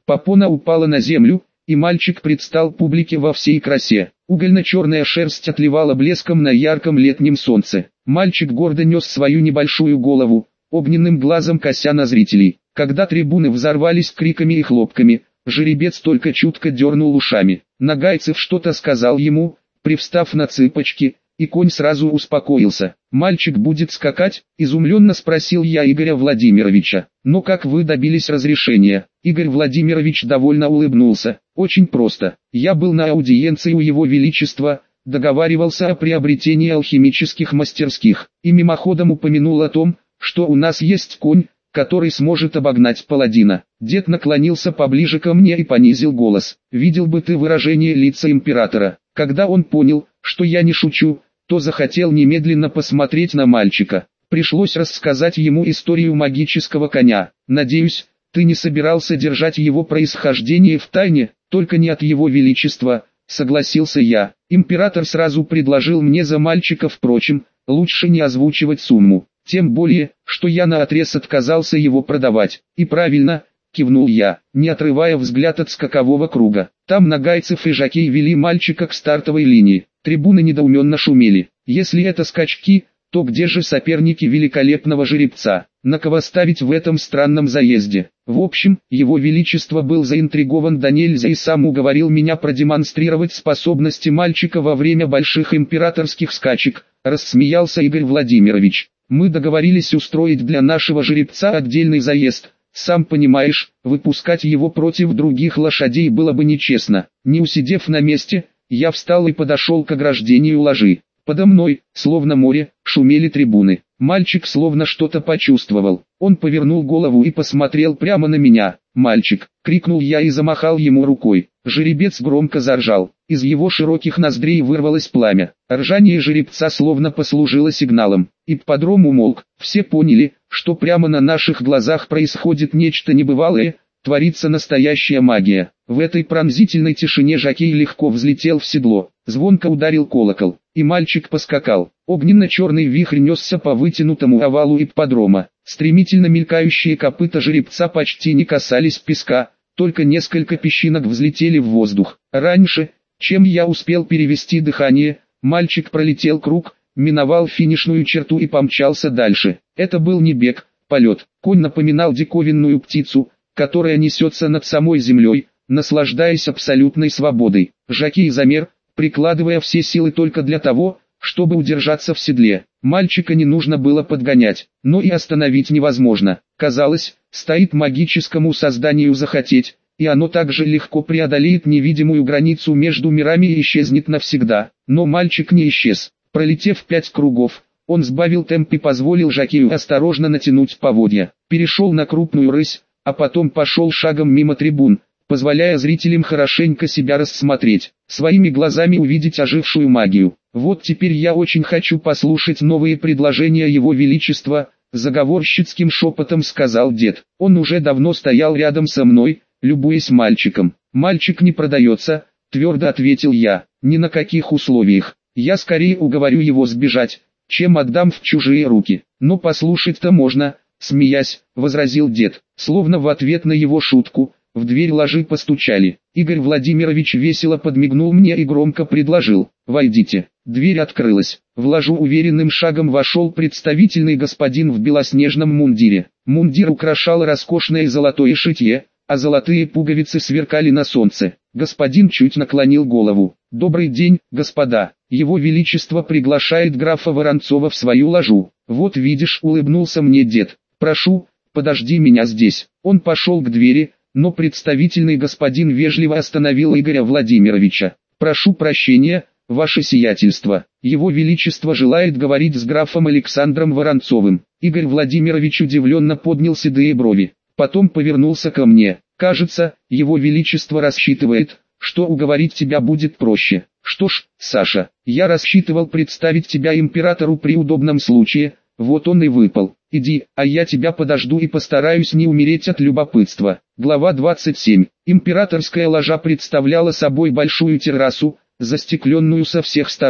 [SPEAKER 1] Попона упала на землю, и мальчик предстал публике во всей красе. Угольно-черная шерсть отливала блеском на ярком летнем солнце. Мальчик гордо нес свою небольшую голову, огненным глазом кося на зрителей. Когда трибуны взорвались криками и хлопками, жеребец только чутко дернул ушами. Нагайцев что-то сказал ему, привстав на цыпочки, и конь сразу успокоился. «Мальчик будет скакать?» – изумленно спросил я Игоря Владимировича. «Но как вы добились разрешения?» Игорь Владимирович довольно улыбнулся. «Очень просто. Я был на аудиенции у Его Величества, договаривался о приобретении алхимических мастерских, и мимоходом упомянул о том, что у нас есть конь, который сможет обогнать паладина». Дед наклонился поближе ко мне и понизил голос. «Видел бы ты выражение лица императора, когда он понял, что я не шучу, то захотел немедленно посмотреть на мальчика. Пришлось рассказать ему историю магического коня. Надеюсь, ты не собирался держать его происхождение в тайне, только не от Его Величества», — согласился я. Император сразу предложил мне за мальчика, впрочем, лучше не озвучивать сумму. Тем более, что я наотрез отказался его продавать. «И правильно», — кивнул я, не отрывая взгляд от скакового круга. Там Нагайцев и жокей вели мальчика к стартовой линии. Трибуны недоуменно шумели. Если это скачки, то где же соперники великолепного жеребца? На кого ставить в этом странном заезде? В общем, Его Величество был заинтригован до нельзя и сам уговорил меня продемонстрировать способности мальчика во время больших императорских скачек, рассмеялся Игорь Владимирович. «Мы договорились устроить для нашего жеребца отдельный заезд. Сам понимаешь, выпускать его против других лошадей было бы нечестно». Не усидев на месте, я встал и подошел к ограждению ложи. Подо мной, словно море, шумели трибуны. Мальчик словно что-то почувствовал. Он повернул голову и посмотрел прямо на меня. «Мальчик!» — крикнул я и замахал ему рукой. Жеребец громко заржал. Из его широких ноздрей вырвалось пламя. Ржание жеребца словно послужило сигналом. Ипподром умолк. Все поняли, что прямо на наших глазах происходит нечто небывалое, творится настоящая магия. В этой пронзительной тишине жокей легко взлетел в седло. Звонко ударил колокол, и мальчик поскакал. Огненно-черный вихрь несся по вытянутому овалу ипподрома. Стремительно мелькающие копыта жеребца почти не касались песка, только несколько песчинок взлетели в воздух. Раньше, чем я успел перевести дыхание, мальчик пролетел круг, миновал финишную черту и помчался дальше. Это был не бег, полет. Конь напоминал диковинную птицу, которая несется над самой землей, наслаждаясь абсолютной свободой. Жокей замер, прикладывая все силы только для того, чтобы удержаться в седле. Мальчика не нужно было подгонять, но и остановить невозможно. Казалось, стоит магическому созданию захотеть, и оно также легко преодолеет невидимую границу между мирами и исчезнет навсегда. Но мальчик не исчез. Пролетев 5 кругов, он сбавил темп и позволил жокею осторожно натянуть поводья. Перешел на крупную рысь, а потом пошел шагом мимо трибун, позволяя зрителям хорошенько себя рассмотреть, своими глазами увидеть ожившую магию. «Вот теперь я очень хочу послушать новые предложения Его Величества», — заговорщицким шепотом сказал дед. Он уже давно стоял рядом со мной, любуясь мальчиком. «Мальчик не продается», — твердо ответил я, — «ни на каких условиях. Я скорее уговорю его сбежать, чем отдам в чужие руки». «Но послушать-то можно», — смеясь, возразил дед, словно в ответ на его шутку. В дверь ложи постучали. Игорь Владимирович весело подмигнул мне и громко предложил: «Войдите». Дверь открылась. В ложу уверенным шагом вошел представительный господин в белоснежном мундире. Мундир украшало роскошное золотое шитье, а золотые пуговицы сверкали на солнце. Господин чуть наклонил голову. «Добрый день, господа. Его Величество приглашает графа Воронцова в свою ложу». «Вот видишь», — улыбнулся мне дед. «Прошу, подожди меня здесь». Он пошел к двери, но представительный господин вежливо остановил Игоря Владимировича. «Прошу прощения, ваше сиятельство. Его Величество желает говорить с графом Александром Воронцовым». Игорь Владимирович удивленно поднял седые брови. Потом повернулся ко мне. «Кажется, Его Величество рассчитывает, что уговорить тебя будет проще. Что ж, Саша, я рассчитывал представить тебя императору при удобном случае, вот он и выпал. Иди, а я тебя подожду и постараюсь не умереть от любопытства». Глава 27. Императорская ложа представляла собой большую террасу, застекленную со всех сторон.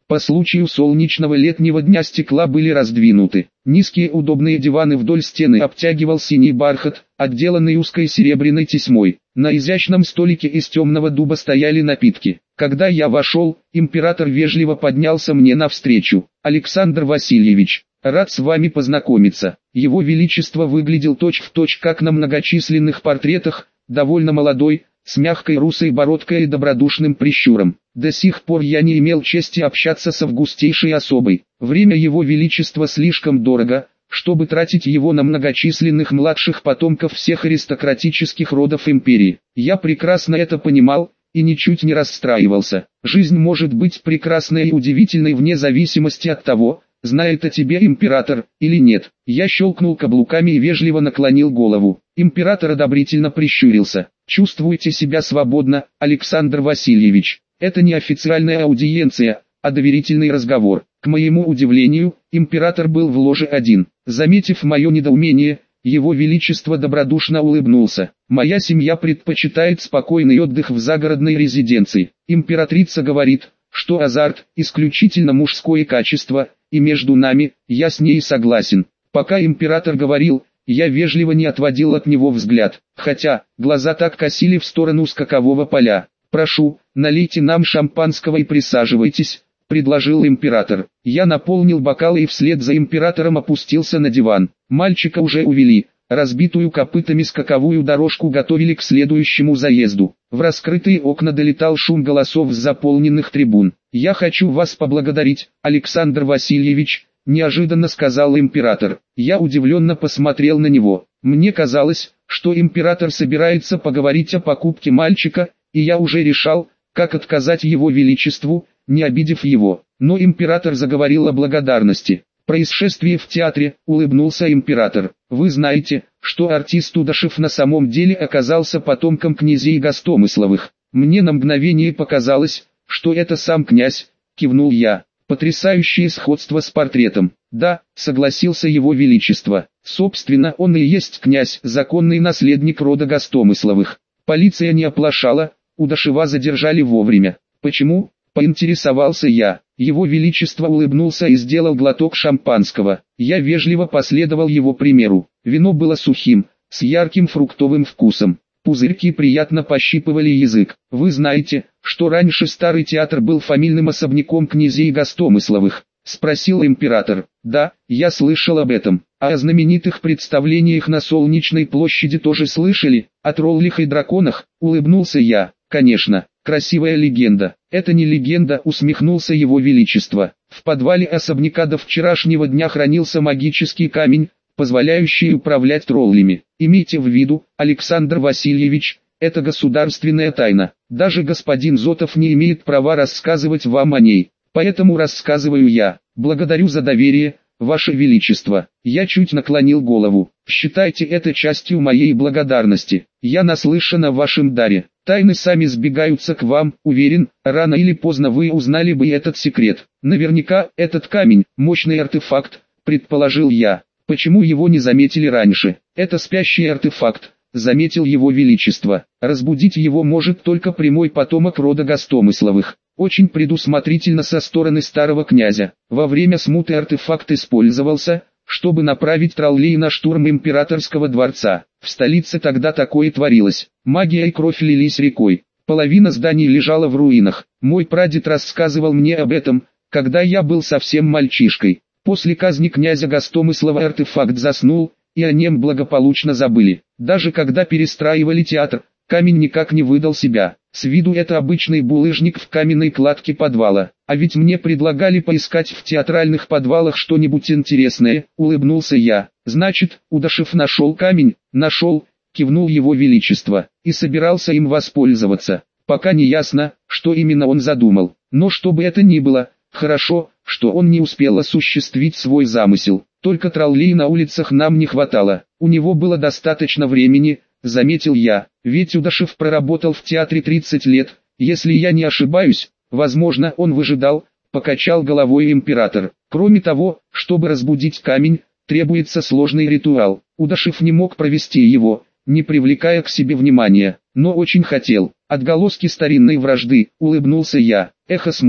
[SPEAKER 1] По случаю солнечного летнего дня стекла были раздвинуты. Низкие удобные диваны вдоль стены обтягивал синий бархат, отделанный узкой серебряной тесьмой. На изящном столике из темного дуба стояли напитки. Когда я вошел, император вежливо поднялся мне навстречу. «Александр Васильевич, рад с вами познакомиться». Его Величество выглядел точь-в-точь как на многочисленных портретах, довольно молодой, с мягкой русой бородкой и добродушным прищуром. До сих пор я не имел чести общаться с августейшей особой. Время Его Величества слишком дорого, чтобы тратить его на многочисленных младших потомков всех аристократических родов империи. Я прекрасно это понимал и ничуть не расстраивался. Жизнь может быть прекрасной и удивительной вне зависимости от того, знает о тебе император или нет. Я щелкнул каблуками и вежливо наклонил голову. Император одобрительно прищурился. Чувствуете себя свободно, Александр Васильевич. Это не официальная аудиенция, а доверительный разговор. К моему удивлению, император был в ложе один. Заметив мое недоумение, Его Величество добродушно улыбнулся. Моя семья предпочитает спокойный отдых в загородной резиденции. Императрица говорит, что азарт – исключительно мужское качество, и между нами, я с ней согласен. Пока император говорил, я вежливо не отводил от него взгляд, хотя, глаза так косили в сторону скакового поля. «Прошу, налейте нам шампанского и присаживайтесь», — предложил император. Я наполнил бокалы и вслед за императором опустился на диван. Мальчика уже увели, разбитую копытами скаковую дорожку готовили к следующему заезду. В раскрытые окна долетал шум голосов с заполненных трибун. «Я хочу вас поблагодарить, Александр Васильевич», — неожиданно сказал император. Я удивленно посмотрел на него. Мне казалось, что император собирается поговорить о покупке мальчика, и я уже решал, как отказать Его Величеству, не обидев его. Но император заговорил о благодарности. «Происшествие в театре», — улыбнулся император. «Вы знаете, что артист Удашев на самом деле оказался потомком князей Гостомысловых. Мне на мгновение показалось, что это сам князь», — кивнул я. «Потрясающее сходство с портретом». «Да», — согласился Его Величество. «Собственно, он и есть князь, законный наследник рода Гостомысловых». Полиция не оплошала, Удашева задержали вовремя. «Почему?» — поинтересовался я. Его Величество улыбнулся и сделал глоток шампанского. Я вежливо последовал его примеру. Вино было сухим, с ярким фруктовым вкусом. Пузырьки приятно пощипывали язык. «Вы знаете, что раньше старый театр был фамильным особняком князей Гостомысловых?» — спросил император. «Да, я слышал об этом. А о знаменитых представлениях на Солнечной площади тоже слышали? О троллях и драконах?» — улыбнулся я. «Конечно, красивая легенда». «Это не легенда», — усмехнулся Его Величество. «В подвале особняка до вчерашнего дня хранился магический камень, позволяющий управлять троллями. Имейте в виду, Александр Васильевич, это государственная тайна. Даже господин Зотов не имеет права рассказывать вам о ней. Поэтому рассказываю я. Благодарю за доверие, Ваше Величество». Я чуть наклонил голову. «Считайте это частью моей благодарности. Я наслышан о вашем даре. Тайны сами сбегаются к вам, уверен, рано или поздно вы узнали бы этот секрет. Наверняка, этот камень, мощный артефакт», — предположил я. «Почему его не заметили раньше? Это спящий артефакт», — заметил Его Величество. «Разбудить его может только прямой потомок рода Гостомысловых. Очень предусмотрительно со стороны старого князя. Во время смуты артефакт использовался, чтобы направить троллей на штурм императорского дворца. В столице тогда такое творилось. Магия и кровь лились рекой. Половина зданий лежала в руинах. Мой прадед рассказывал мне об этом, когда я был совсем мальчишкой. После казни князя Гостомыслова артефакт заснул, и о нем благополучно забыли. Даже когда перестраивали театр, камень никак не выдал себя. С виду это обычный булыжник в каменной кладке подвала. А ведь мне предлагали поискать в театральных подвалах что-нибудь интересное, улыбнулся я. «Значит, Удашев нашел камень?» «Нашел», кивнул Его Величество, и собирался им воспользоваться. Пока не ясно, что именно он задумал. Но что бы это ни было, хорошо, что он не успел осуществить свой замысел. Только троллей на улицах нам не хватало. У него было достаточно времени, заметил я. Ведь Удашев проработал в театре 30 лет. Если я не ошибаюсь, возможно, он выжидал, покачал головой император. Кроме того, чтобы разбудить камень, требуется сложный ритуал. Удашев не мог провести его, не привлекая к себе внимания, но очень хотел. «Отголоски старинной вражды», — улыбнулся я. «Эхо смуты».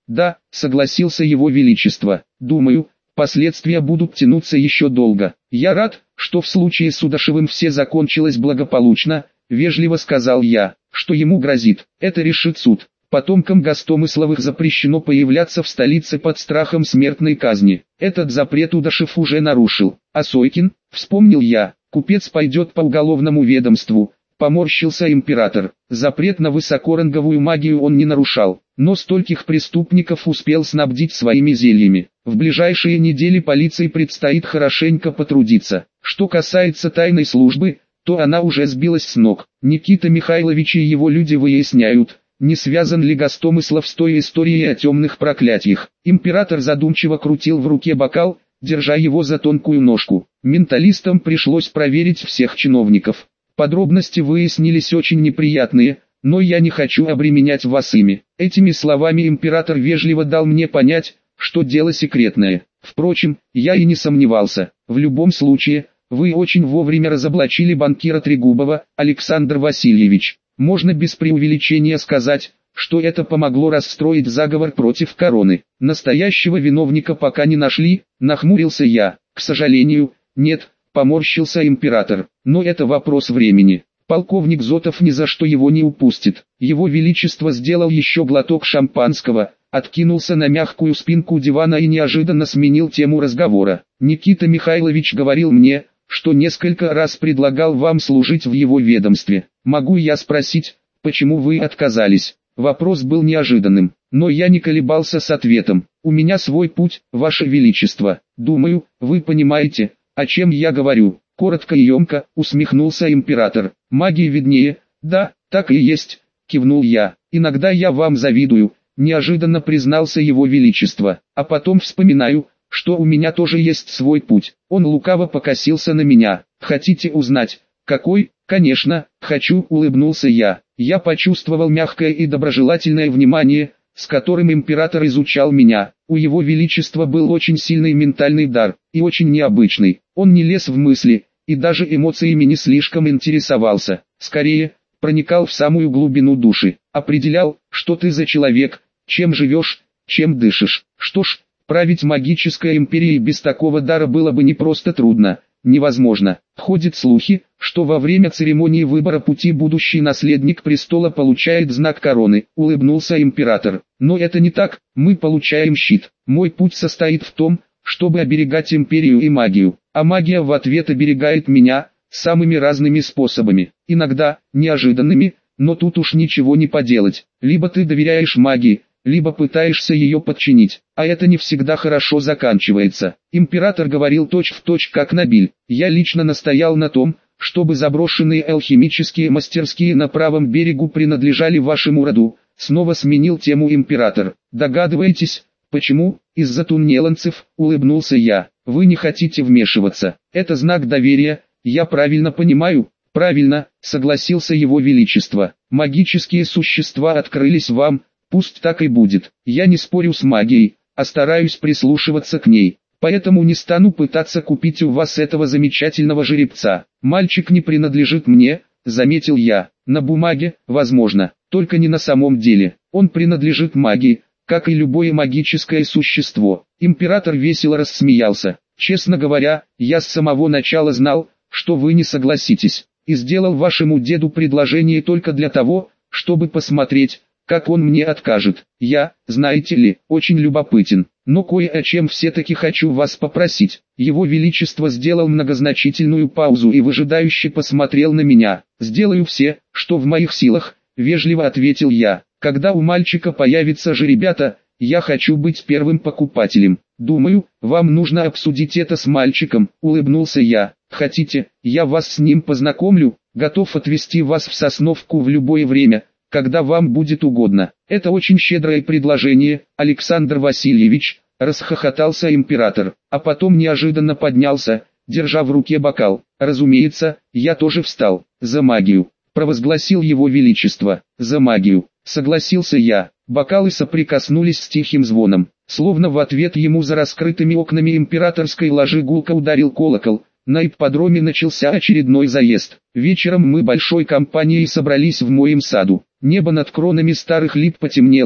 [SPEAKER 1] Да, согласился его величество. Думаю, последствия будут тянуться еще долго. Я рад, что в случае с Удашевым все закончилось благополучно, вежливо сказал я. Что ему грозит, это решит суд. Потомкам Гостомысловых запрещено появляться в столице под страхом смертной казни. Этот запрет Удашев уже нарушил. А Сойкин, вспомнил я, купец пойдет по уголовному ведомству. Поморщился император. Запрет на высокоранговую магию он не нарушал, но стольких преступников успел снабдить своими зельями. В ближайшие недели полиции предстоит хорошенько потрудиться. Что касается тайной службы, то она уже сбилась с ног. Никита Михайлович и его люди выясняют, не связан ли Гостомыслов с той историей о темных проклятиях. Император задумчиво крутил в руке бокал, держа его за тонкую ножку. Менталистам пришлось проверить всех чиновников. Подробности выяснились очень неприятные, но я не хочу обременять вас ими. Этими словами император вежливо дал мне понять, что дело секретное. Впрочем, я и не сомневался. В любом случае, вы очень вовремя разоблачили банкира Трегубова, Александр Васильевич. Можно без преувеличения сказать, что это помогло расстроить заговор против короны. Настоящего виновника пока не нашли, нахмурился я. К сожалению, нет. Поморщился император, но это вопрос времени. Полковник Зотов ни за что его не упустит. Его величество сделал еще глоток шампанского, откинулся на мягкую спинку дивана и неожиданно сменил тему разговора. Никита Михайлович говорил мне, что несколько раз предлагал вам служить в его ведомстве. Могу я спросить, почему вы отказались? Вопрос был неожиданным, но я не колебался с ответом. У меня свой путь, ваше величество. Думаю, вы понимаете, о чем я говорю. Коротко и емко, усмехнулся император. Магии виднее. Да, так и есть, кивнул я. Иногда я вам завидую, неожиданно признался его величество. А потом вспоминаю, что у меня тоже есть свой путь. Он лукаво покосился на меня. Хотите узнать, какой? Конечно, хочу, улыбнулся я. Я почувствовал мягкое и доброжелательное внимание, с которым император изучал меня. У его величества был очень сильный ментальный дар, и очень необычный. Он не лез в мысли, и даже эмоциями не слишком интересовался. Скорее, проникал в самую глубину души. Определял, что ты за человек, чем живешь, чем дышишь. Что ж, править магической империей без такого дара было бы не просто трудно, невозможно. Ходят слухи, что во время церемонии выбора пути будущий наследник престола получает знак короны, улыбнулся император. Но это не так, мы получаем щит. Мой путь состоит в том, чтобы оберегать империю и магию, а магия в ответ оберегает меня, самыми разными способами, иногда, неожиданными, но тут уж ничего не поделать. Либо ты доверяешь магии, либо пытаешься ее подчинить, а это не всегда хорошо заканчивается. Император говорил точь-в-точь как Набиль. Я лично настоял на том, чтобы заброшенные алхимические мастерские на правом берегу принадлежали вашему роду. Снова сменил тему император. Догадываетесь, почему? Из-за туннеланцев, улыбнулся я. Вы не хотите вмешиваться. Это знак доверия, я правильно понимаю? Правильно, согласился его величество. Магические существа открылись вам. Пусть так и будет. Я не спорю с магией, а стараюсь прислушиваться к ней. Поэтому не стану пытаться купить у вас этого замечательного жеребца. Мальчик не принадлежит мне, заметил я. На бумаге, возможно, только не на самом деле. Он принадлежит магии, как и любое магическое существо. Император весело рассмеялся. Честно говоря, я с самого начала знал, что вы не согласитесь. И сделал вашему деду предложение только для того, чтобы посмотреть, как он мне откажет. Я, знаете ли, очень любопытен, но кое о чем все-таки хочу вас попросить. Его Величество сделал многозначительную паузу и выжидающе посмотрел на меня. Сделаю все, что в моих силах, вежливо ответил я. Когда у мальчика появятся жеребята, я хочу быть первым покупателем. Думаю, вам нужно обсудить это с мальчиком, улыбнулся я. Хотите, я вас с ним познакомлю, готов отвезти вас в Сосновку в любое время, когда вам будет угодно. Это очень щедрое предложение, Александр Васильевич, расхохотался император, а потом неожиданно поднялся, держа в руке бокал. Разумеется, я тоже встал. За магию, провозгласил его величество. За магию, согласился я. Бокалы соприкоснулись с тихим звоном. Словно в ответ ему за раскрытыми окнами императорской ложи гулко ударил колокол. На ипподроме начался очередной заезд. Вечером мы большой компанией собрались в моем саду. Небо над кронами старых лип потемнело,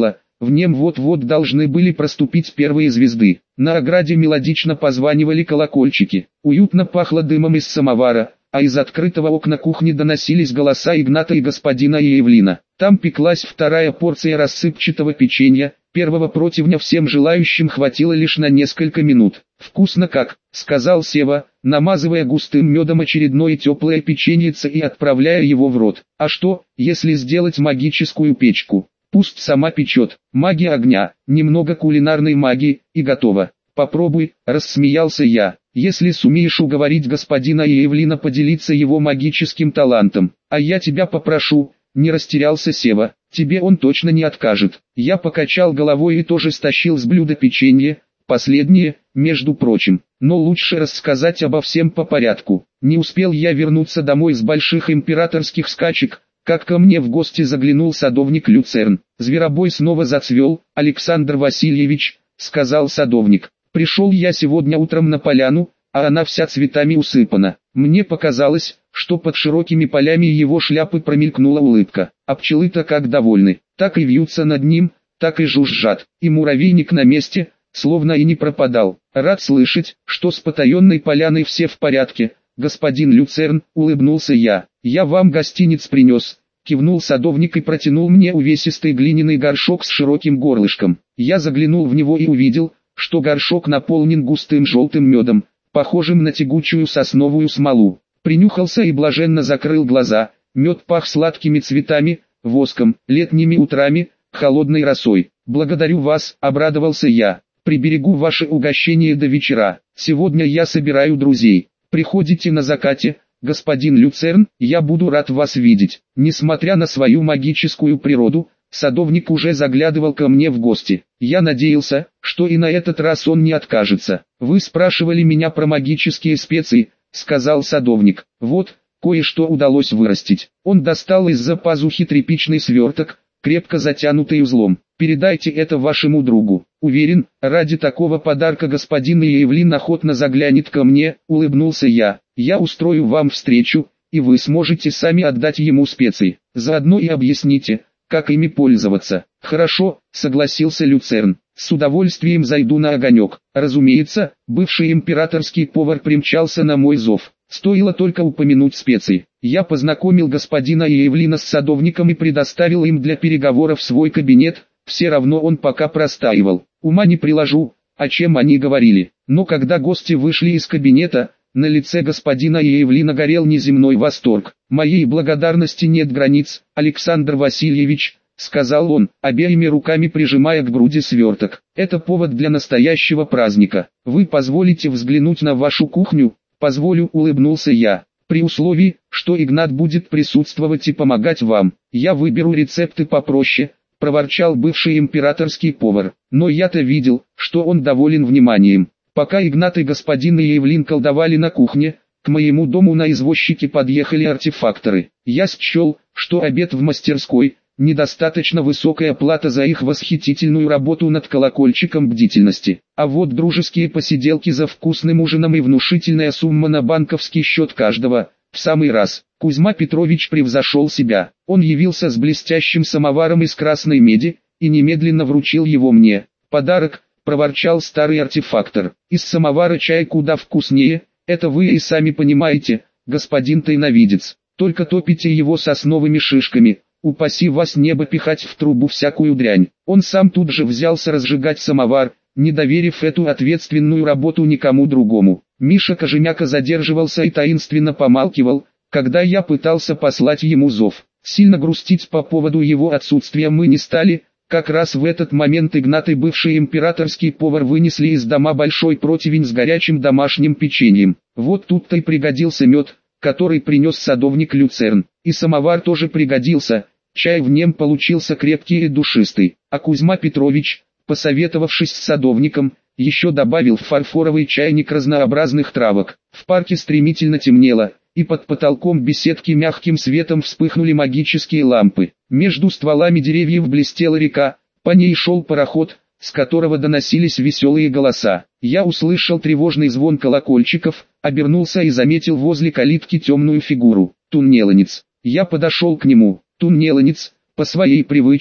[SPEAKER 1] в нем вот-вот должны были проступить первые звезды. На ограде мелодично позванивали колокольчики, уютно пахло дымом из самовара, а из открытого окна кухни доносились голоса Игната и господина Евлина. Там пеклась вторая порция рассыпчатого печенья, первого противня всем желающим хватило лишь на несколько минут. «Вкусно как», — сказал Сева, намазывая густым медом очередное теплое печеньице и отправляя его в рот. «А что, если сделать магическую печку? Пусть сама печет. Магия огня, немного кулинарной магии, и готово». «Попробуй», — рассмеялся я, «если сумеешь уговорить господина Евлина поделиться его магическим талантом. А я тебя попрошу», — не растерялся Сева, «тебе он точно не откажет». Я покачал головой и тоже стащил с блюда печенье, последнее, между прочим. Но лучше рассказать обо всем по порядку. Не успел я вернуться домой с больших императорских скачек, как ко мне в гости заглянул садовник Люцерн. «Зверобой снова зацвел, Александр Васильевич», — сказал садовник. «Пришел я сегодня утром на поляну, а она вся цветами усыпана. Мне показалось, что под широкими полями его шляпы промелькнула улыбка. А пчелы-то как довольны, так и вьются над ним, так и жужжат. И муравейник на месте, словно и не пропадал. Рад слышать, что с потаенной поляной все в порядке, господин Люцерн», — улыбнулся я. «Я вам гостиниц принес», — кивнул садовник и протянул мне увесистый глиняный горшок с широким горлышком. Я заглянул в него и увидел, что горшок наполнен густым желтым медом, похожим на тягучую сосновую смолу. Принюхался и блаженно закрыл глаза. Мед пах сладкими цветами, воском, летними утрами, холодной росой. «Благодарю вас», — обрадовался я. «Приберегу ваше угощение до вечера. Сегодня я собираю друзей. Приходите на закате, господин Люцерн, я буду рад вас видеть». Несмотря на свою магическую природу, садовник уже заглядывал ко мне в гости. Я надеялся, что и на этот раз он не откажется. «Вы спрашивали меня про магические специи», — сказал садовник. «Вот, кое-что удалось вырастить». Он достал из-за пазухи тряпичный сверток, крепко затянутый узлом. «Передайте это вашему другу. Уверен, ради такого подарка господин Евлин охотно заглянет ко мне», — улыбнулся я. «Я устрою вам встречу, и вы сможете сами отдать ему специи. Заодно и объясните, как ими пользоваться». «Хорошо», — согласился Люцерн. «С удовольствием зайду на огонек». Разумеется, бывший императорский повар примчался на мой зов. Стоило только упомянуть специи. Я познакомил господина Евлина с садовником и предоставил им для переговоров свой кабинет, все равно он пока простаивал. Ума не приложу, о чем они говорили. Но когда гости вышли из кабинета, на лице господина Евлина горел неземной восторг. «Моей благодарности нет границ, Александр Васильевич», — сказал он, обеими руками прижимая к груди сверток. «Это повод для настоящего праздника. Вы позволите взглянуть на вашу кухню?» «Позволю», — улыбнулся я. «При условии, что Игнат будет присутствовать и помогать вам. Я выберу рецепты попроще», — проворчал бывший императорский повар. Но я-то видел, что он доволен вниманием. Пока Игнат и господин Евлин колдовали на кухне, к моему дому на извозчике подъехали артефакторы. Я счел, что обед в мастерской — недостаточно высокая плата за их восхитительную работу над колокольчиком бдительности. А вот дружеские посиделки за вкусным ужином и внушительная сумма на банковский счет каждого — в самый раз. Кузьма Петрович превзошел себя. Он явился с блестящим самоваром из красной меди и немедленно вручил его мне. «Подарок», — проворчал старый артефактор. «Из самовара чай куда вкуснее, это вы и сами понимаете, господин тайновидец. Только топите его сосновыми шишками, упаси вас небо пихать в трубу всякую дрянь». Он сам тут же взялся разжигать самовар, не доверив эту ответственную работу никому другому. Миша Кожемяка задерживался и таинственно помалкивал, когда я пытался послать ему зов. Сильно грустить по поводу его отсутствия мы не стали. Как раз в этот момент Игнат и бывший императорский повар вынесли из дома большой противень с горячим домашним печеньем. Вот тут-то и пригодился мед, который принес садовник Люцерн. И самовар тоже пригодился, чай в нем получился крепкий и душистый. А Кузьма Петрович, посоветовавшись с садовником, еще добавил в фарфоровый чайник разнообразных травок. В парке стремительно темнело, и под потолком беседки мягким светом вспыхнули магические лампы. Между стволами деревьев блестела река, по ней шел пароход, с которого доносились веселые голоса. Я услышал тревожный звон колокольчиков, обернулся и заметил возле калитки темную фигуру. Туннеланец. Я подошел к нему. Туннеланец, по своей привычке,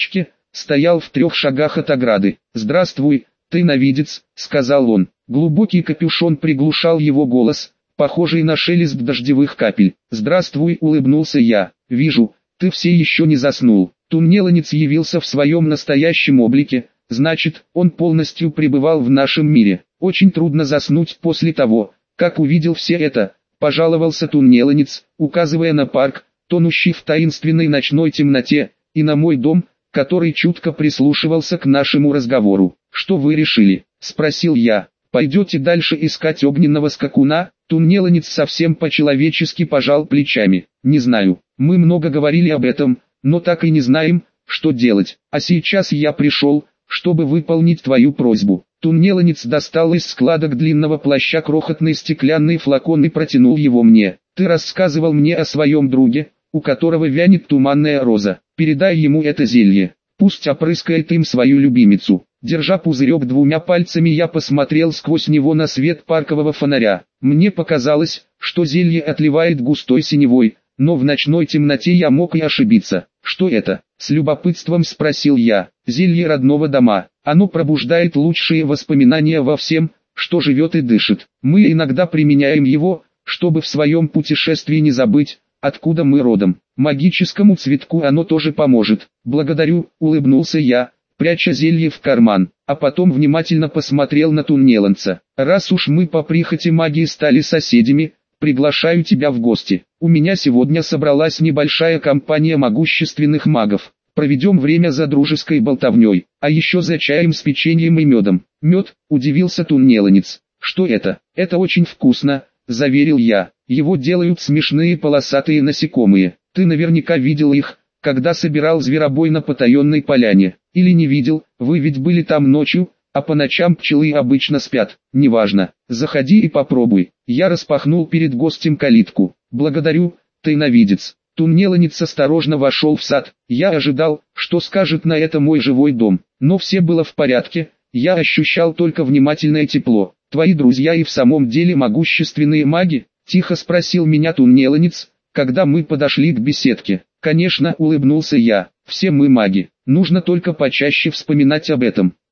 [SPEAKER 1] стоял в 3 шагах от ограды. «Здравствуй, тайновидец», — сказал он. Глубокий капюшон приглушал его голос, похожий на шелест дождевых капель. «Здравствуй», — улыбнулся я. «Вижу, ты все еще не заснул». Туннеланец явился в своем настоящем облике, значит, он полностью пребывал в нашем мире. «Очень трудно заснуть после того, как увидел все это», — пожаловался Туннеланец, указывая на парк, тонущий в таинственной ночной темноте, и на мой дом, который чутко прислушивался к нашему разговору. «Что вы решили?» — спросил я. «Пойдете дальше искать огненного скакуна?» Туннеланец совсем по-человечески пожал плечами. «Не знаю, мы много говорили об этом, но так и не знаем, что делать. А сейчас я пришел, чтобы выполнить твою просьбу». Туннеланец достал из складок длинного плаща крохотный стеклянный флакон и протянул его мне. «Ты рассказывал мне о своем друге, у которого вянет туманная роза. Передай ему это зелье, пусть опрыскает им свою любимицу». Держа пузырек 2 пальцами, я посмотрел сквозь него на свет паркового фонаря. Мне показалось, что зелье отливает густой синевой, но в ночной темноте я мог и ошибиться. «Что это?» — с любопытством спросил я. «Зелье родного дома. Оно пробуждает лучшие воспоминания во всем, что живет и дышит. Мы иногда применяем его, чтобы в своем путешествии не забыть, откуда мы родом. Магическому цветку оно тоже поможет». «Благодарю», — улыбнулся я, пряча зелье в карман, а потом внимательно посмотрел на Туннеланца. «Раз уж мы по прихоти магии стали соседями, приглашаю тебя в гости. У меня сегодня собралась небольшая компания могущественных магов. Проведем время за дружеской болтовней, а еще за чаем с печеньем и медом». «Мед?» – удивился Туннеланец. «Что это?» «Это очень вкусно», – заверил я. «Его делают смешные полосатые насекомые. Ты наверняка видел их, когда собирал зверобой на потаенной поляне. Или не видел, вы ведь были там ночью, а по ночам пчелы обычно спят». «Неважно, заходи и попробуй». Я распахнул перед гостем калитку. «Благодарю, тайновидец». Туннеланец осторожно вошел в сад. Я ожидал, что скажет на это мой живой дом, но все было в порядке, я ощущал только внимательное тепло. «Твои друзья и в самом деле могущественные маги?» — тихо спросил меня Туннеланец, когда мы подошли к беседке. «Конечно», — улыбнулся я, — «все мы маги, нужно только почаще вспоминать об этом».